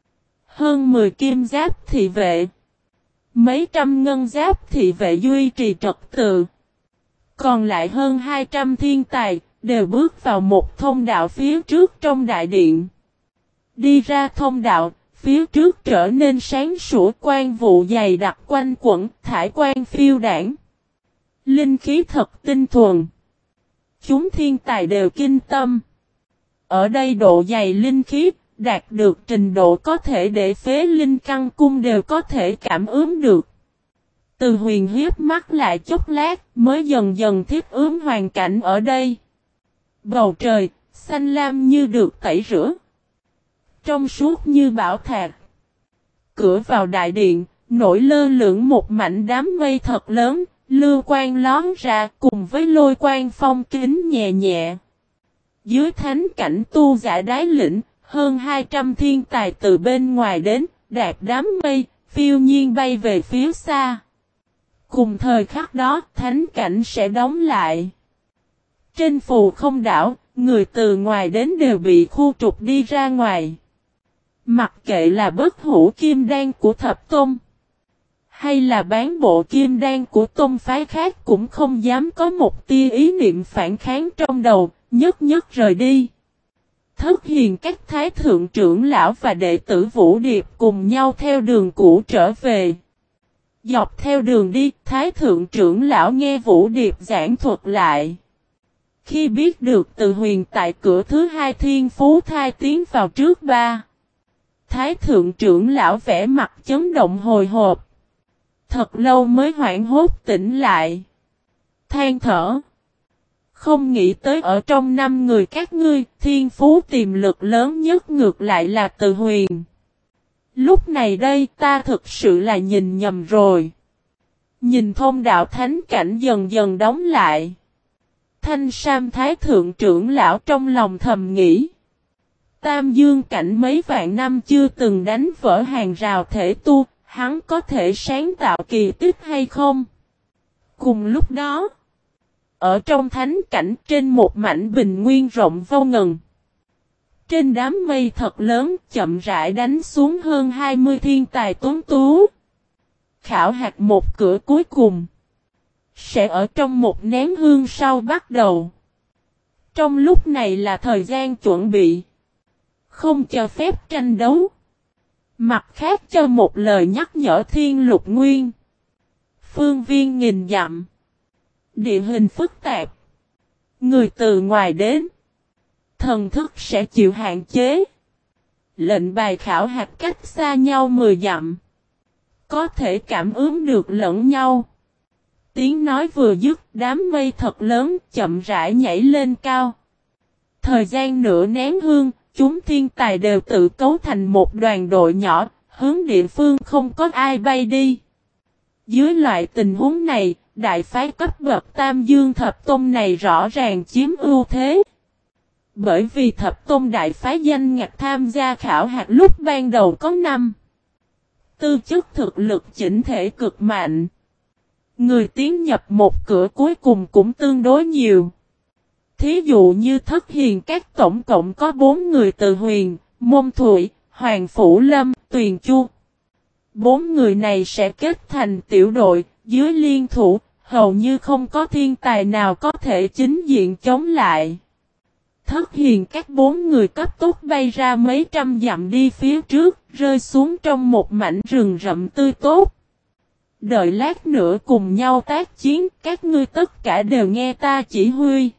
hơn mười kim giáp thị vệ, mấy trăm ngân giáp thị vệ duy trì trật tự. Còn lại hơn hai trăm thiên tài, đều bước vào một thông đạo phía trước trong đại điện. Đi ra thông đạo, phía trước trở nên sáng sủa, quang vụ dày đặc quanh quẩn, thải quang phiêu đảng. Linh khí thật tinh thuần. Chúng thiên tài đều kinh tâm. Ở đây độ dày linh khí, đạt được trình độ có thể để phế linh căn cung đều có thể cảm ứng được. Từ Huyền hiếp mắt lại chốc lát, mới dần dần thiết ứng hoàn cảnh ở đây. Bầu trời, xanh lam như được tẩy rửa. Trong suốt như bảo thạch. Cửa vào đại điện, nổi lơ lửng một mảnh đám mây thật lớn, lưu quang lón ra cùng với lôi quang phong kính nhẹ nhẹ. Dưới thánh cảnh tu giả đái lĩnh, hơn hai trăm thiên tài từ bên ngoài đến, đạp đám mây, phiêu nhiên bay về phía xa. Cùng thời khắc đó, thánh cảnh sẽ đóng lại. Trên phù không đảo, người từ ngoài đến đều bị khu trục đi ra ngoài. Mặc kệ là bất hủ kim đan của thập tôn, hay là bán bộ kim đan của tôn phái khác cũng không dám có một tia ý niệm phản kháng trong đầu, nhất nhất rời đi. Thất hiền các thái thượng trưởng lão và đệ tử Vũ Điệp cùng nhau theo đường cũ trở về. Dọc theo đường đi, thái thượng trưởng lão nghe Vũ Điệp giảng thuật lại. Khi biết được Từ Huyền tại cửa thứ hai thiên phú thai tiến vào trước ba, thái thượng trưởng lão vẽ mặt chấn động hồi hộp. Thật lâu mới hoảng hốt tỉnh lại. Than thở. Không nghĩ tới ở trong năm người các ngươi, thiên phú tiềm lực lớn nhất ngược lại là Từ Huyền. Lúc này đây ta thực sự là nhìn nhầm rồi. Nhìn thông đạo thánh cảnh dần dần đóng lại. Thanh Sam thái thượng trưởng lão trong lòng thầm nghĩ. Tam dương cảnh mấy vạn năm chưa từng đánh vỡ hàng rào thể tu, hắn có thể sáng tạo kỳ tích hay không? Cùng lúc đó, ở trong thánh cảnh trên một mảnh bình nguyên rộng vô ngần, trên đám mây thật lớn chậm rãi đánh xuống hơn hai mươi thiên tài tuấn tú. Khảo hạt một cửa cuối cùng sẽ ở trong một nén hương sau bắt đầu. Trong lúc này là thời gian chuẩn bị, không cho phép tranh đấu. Mặt khác cho một lời nhắc nhở thiên lục nguyên. Phương viên nghìn dặm. Địa hình phức tạp. Người từ ngoài đến, thần thức sẽ chịu hạn chế. Lệnh bài khảo hạt cách xa nhau mười dặm, có thể cảm ứng được lẫn nhau. Tiếng nói vừa dứt, đám mây thật lớn chậm rãi nhảy lên cao. Thời gian nửa nén hương, chúng thiên tài đều tự cấu thành một đoàn đội nhỏ, hướng địa phương không có ai bay đi. Dưới loại tình huống này, đại phái cấp bậc Tam Dương Thập Tôn này rõ ràng chiếm ưu thế. Bởi vì Thập Tôn đại phái danh ngạch tham gia khảo hạt lúc ban đầu có năm. Tư chất thực lực chỉnh thể cực mạnh. Người tiến nhập một cửa cuối cùng cũng tương đối nhiều. Thí dụ như Thất Hiền các tổng cộng có bốn người từ Huyền, Môn Thụy, Hoàng Phủ Lâm, Tuyền Chu. Bốn người này sẽ kết thành tiểu đội, dưới liên thủ, hầu như không có thiên tài nào có thể chính diện chống lại. Thất Hiền các bốn người cấp tốc bay ra mấy trăm dặm đi phía trước, rơi xuống trong một mảnh rừng rậm tươi tốt. Đợi lát nữa cùng nhau tác chiến, các ngươi tất cả đều nghe ta chỉ huy.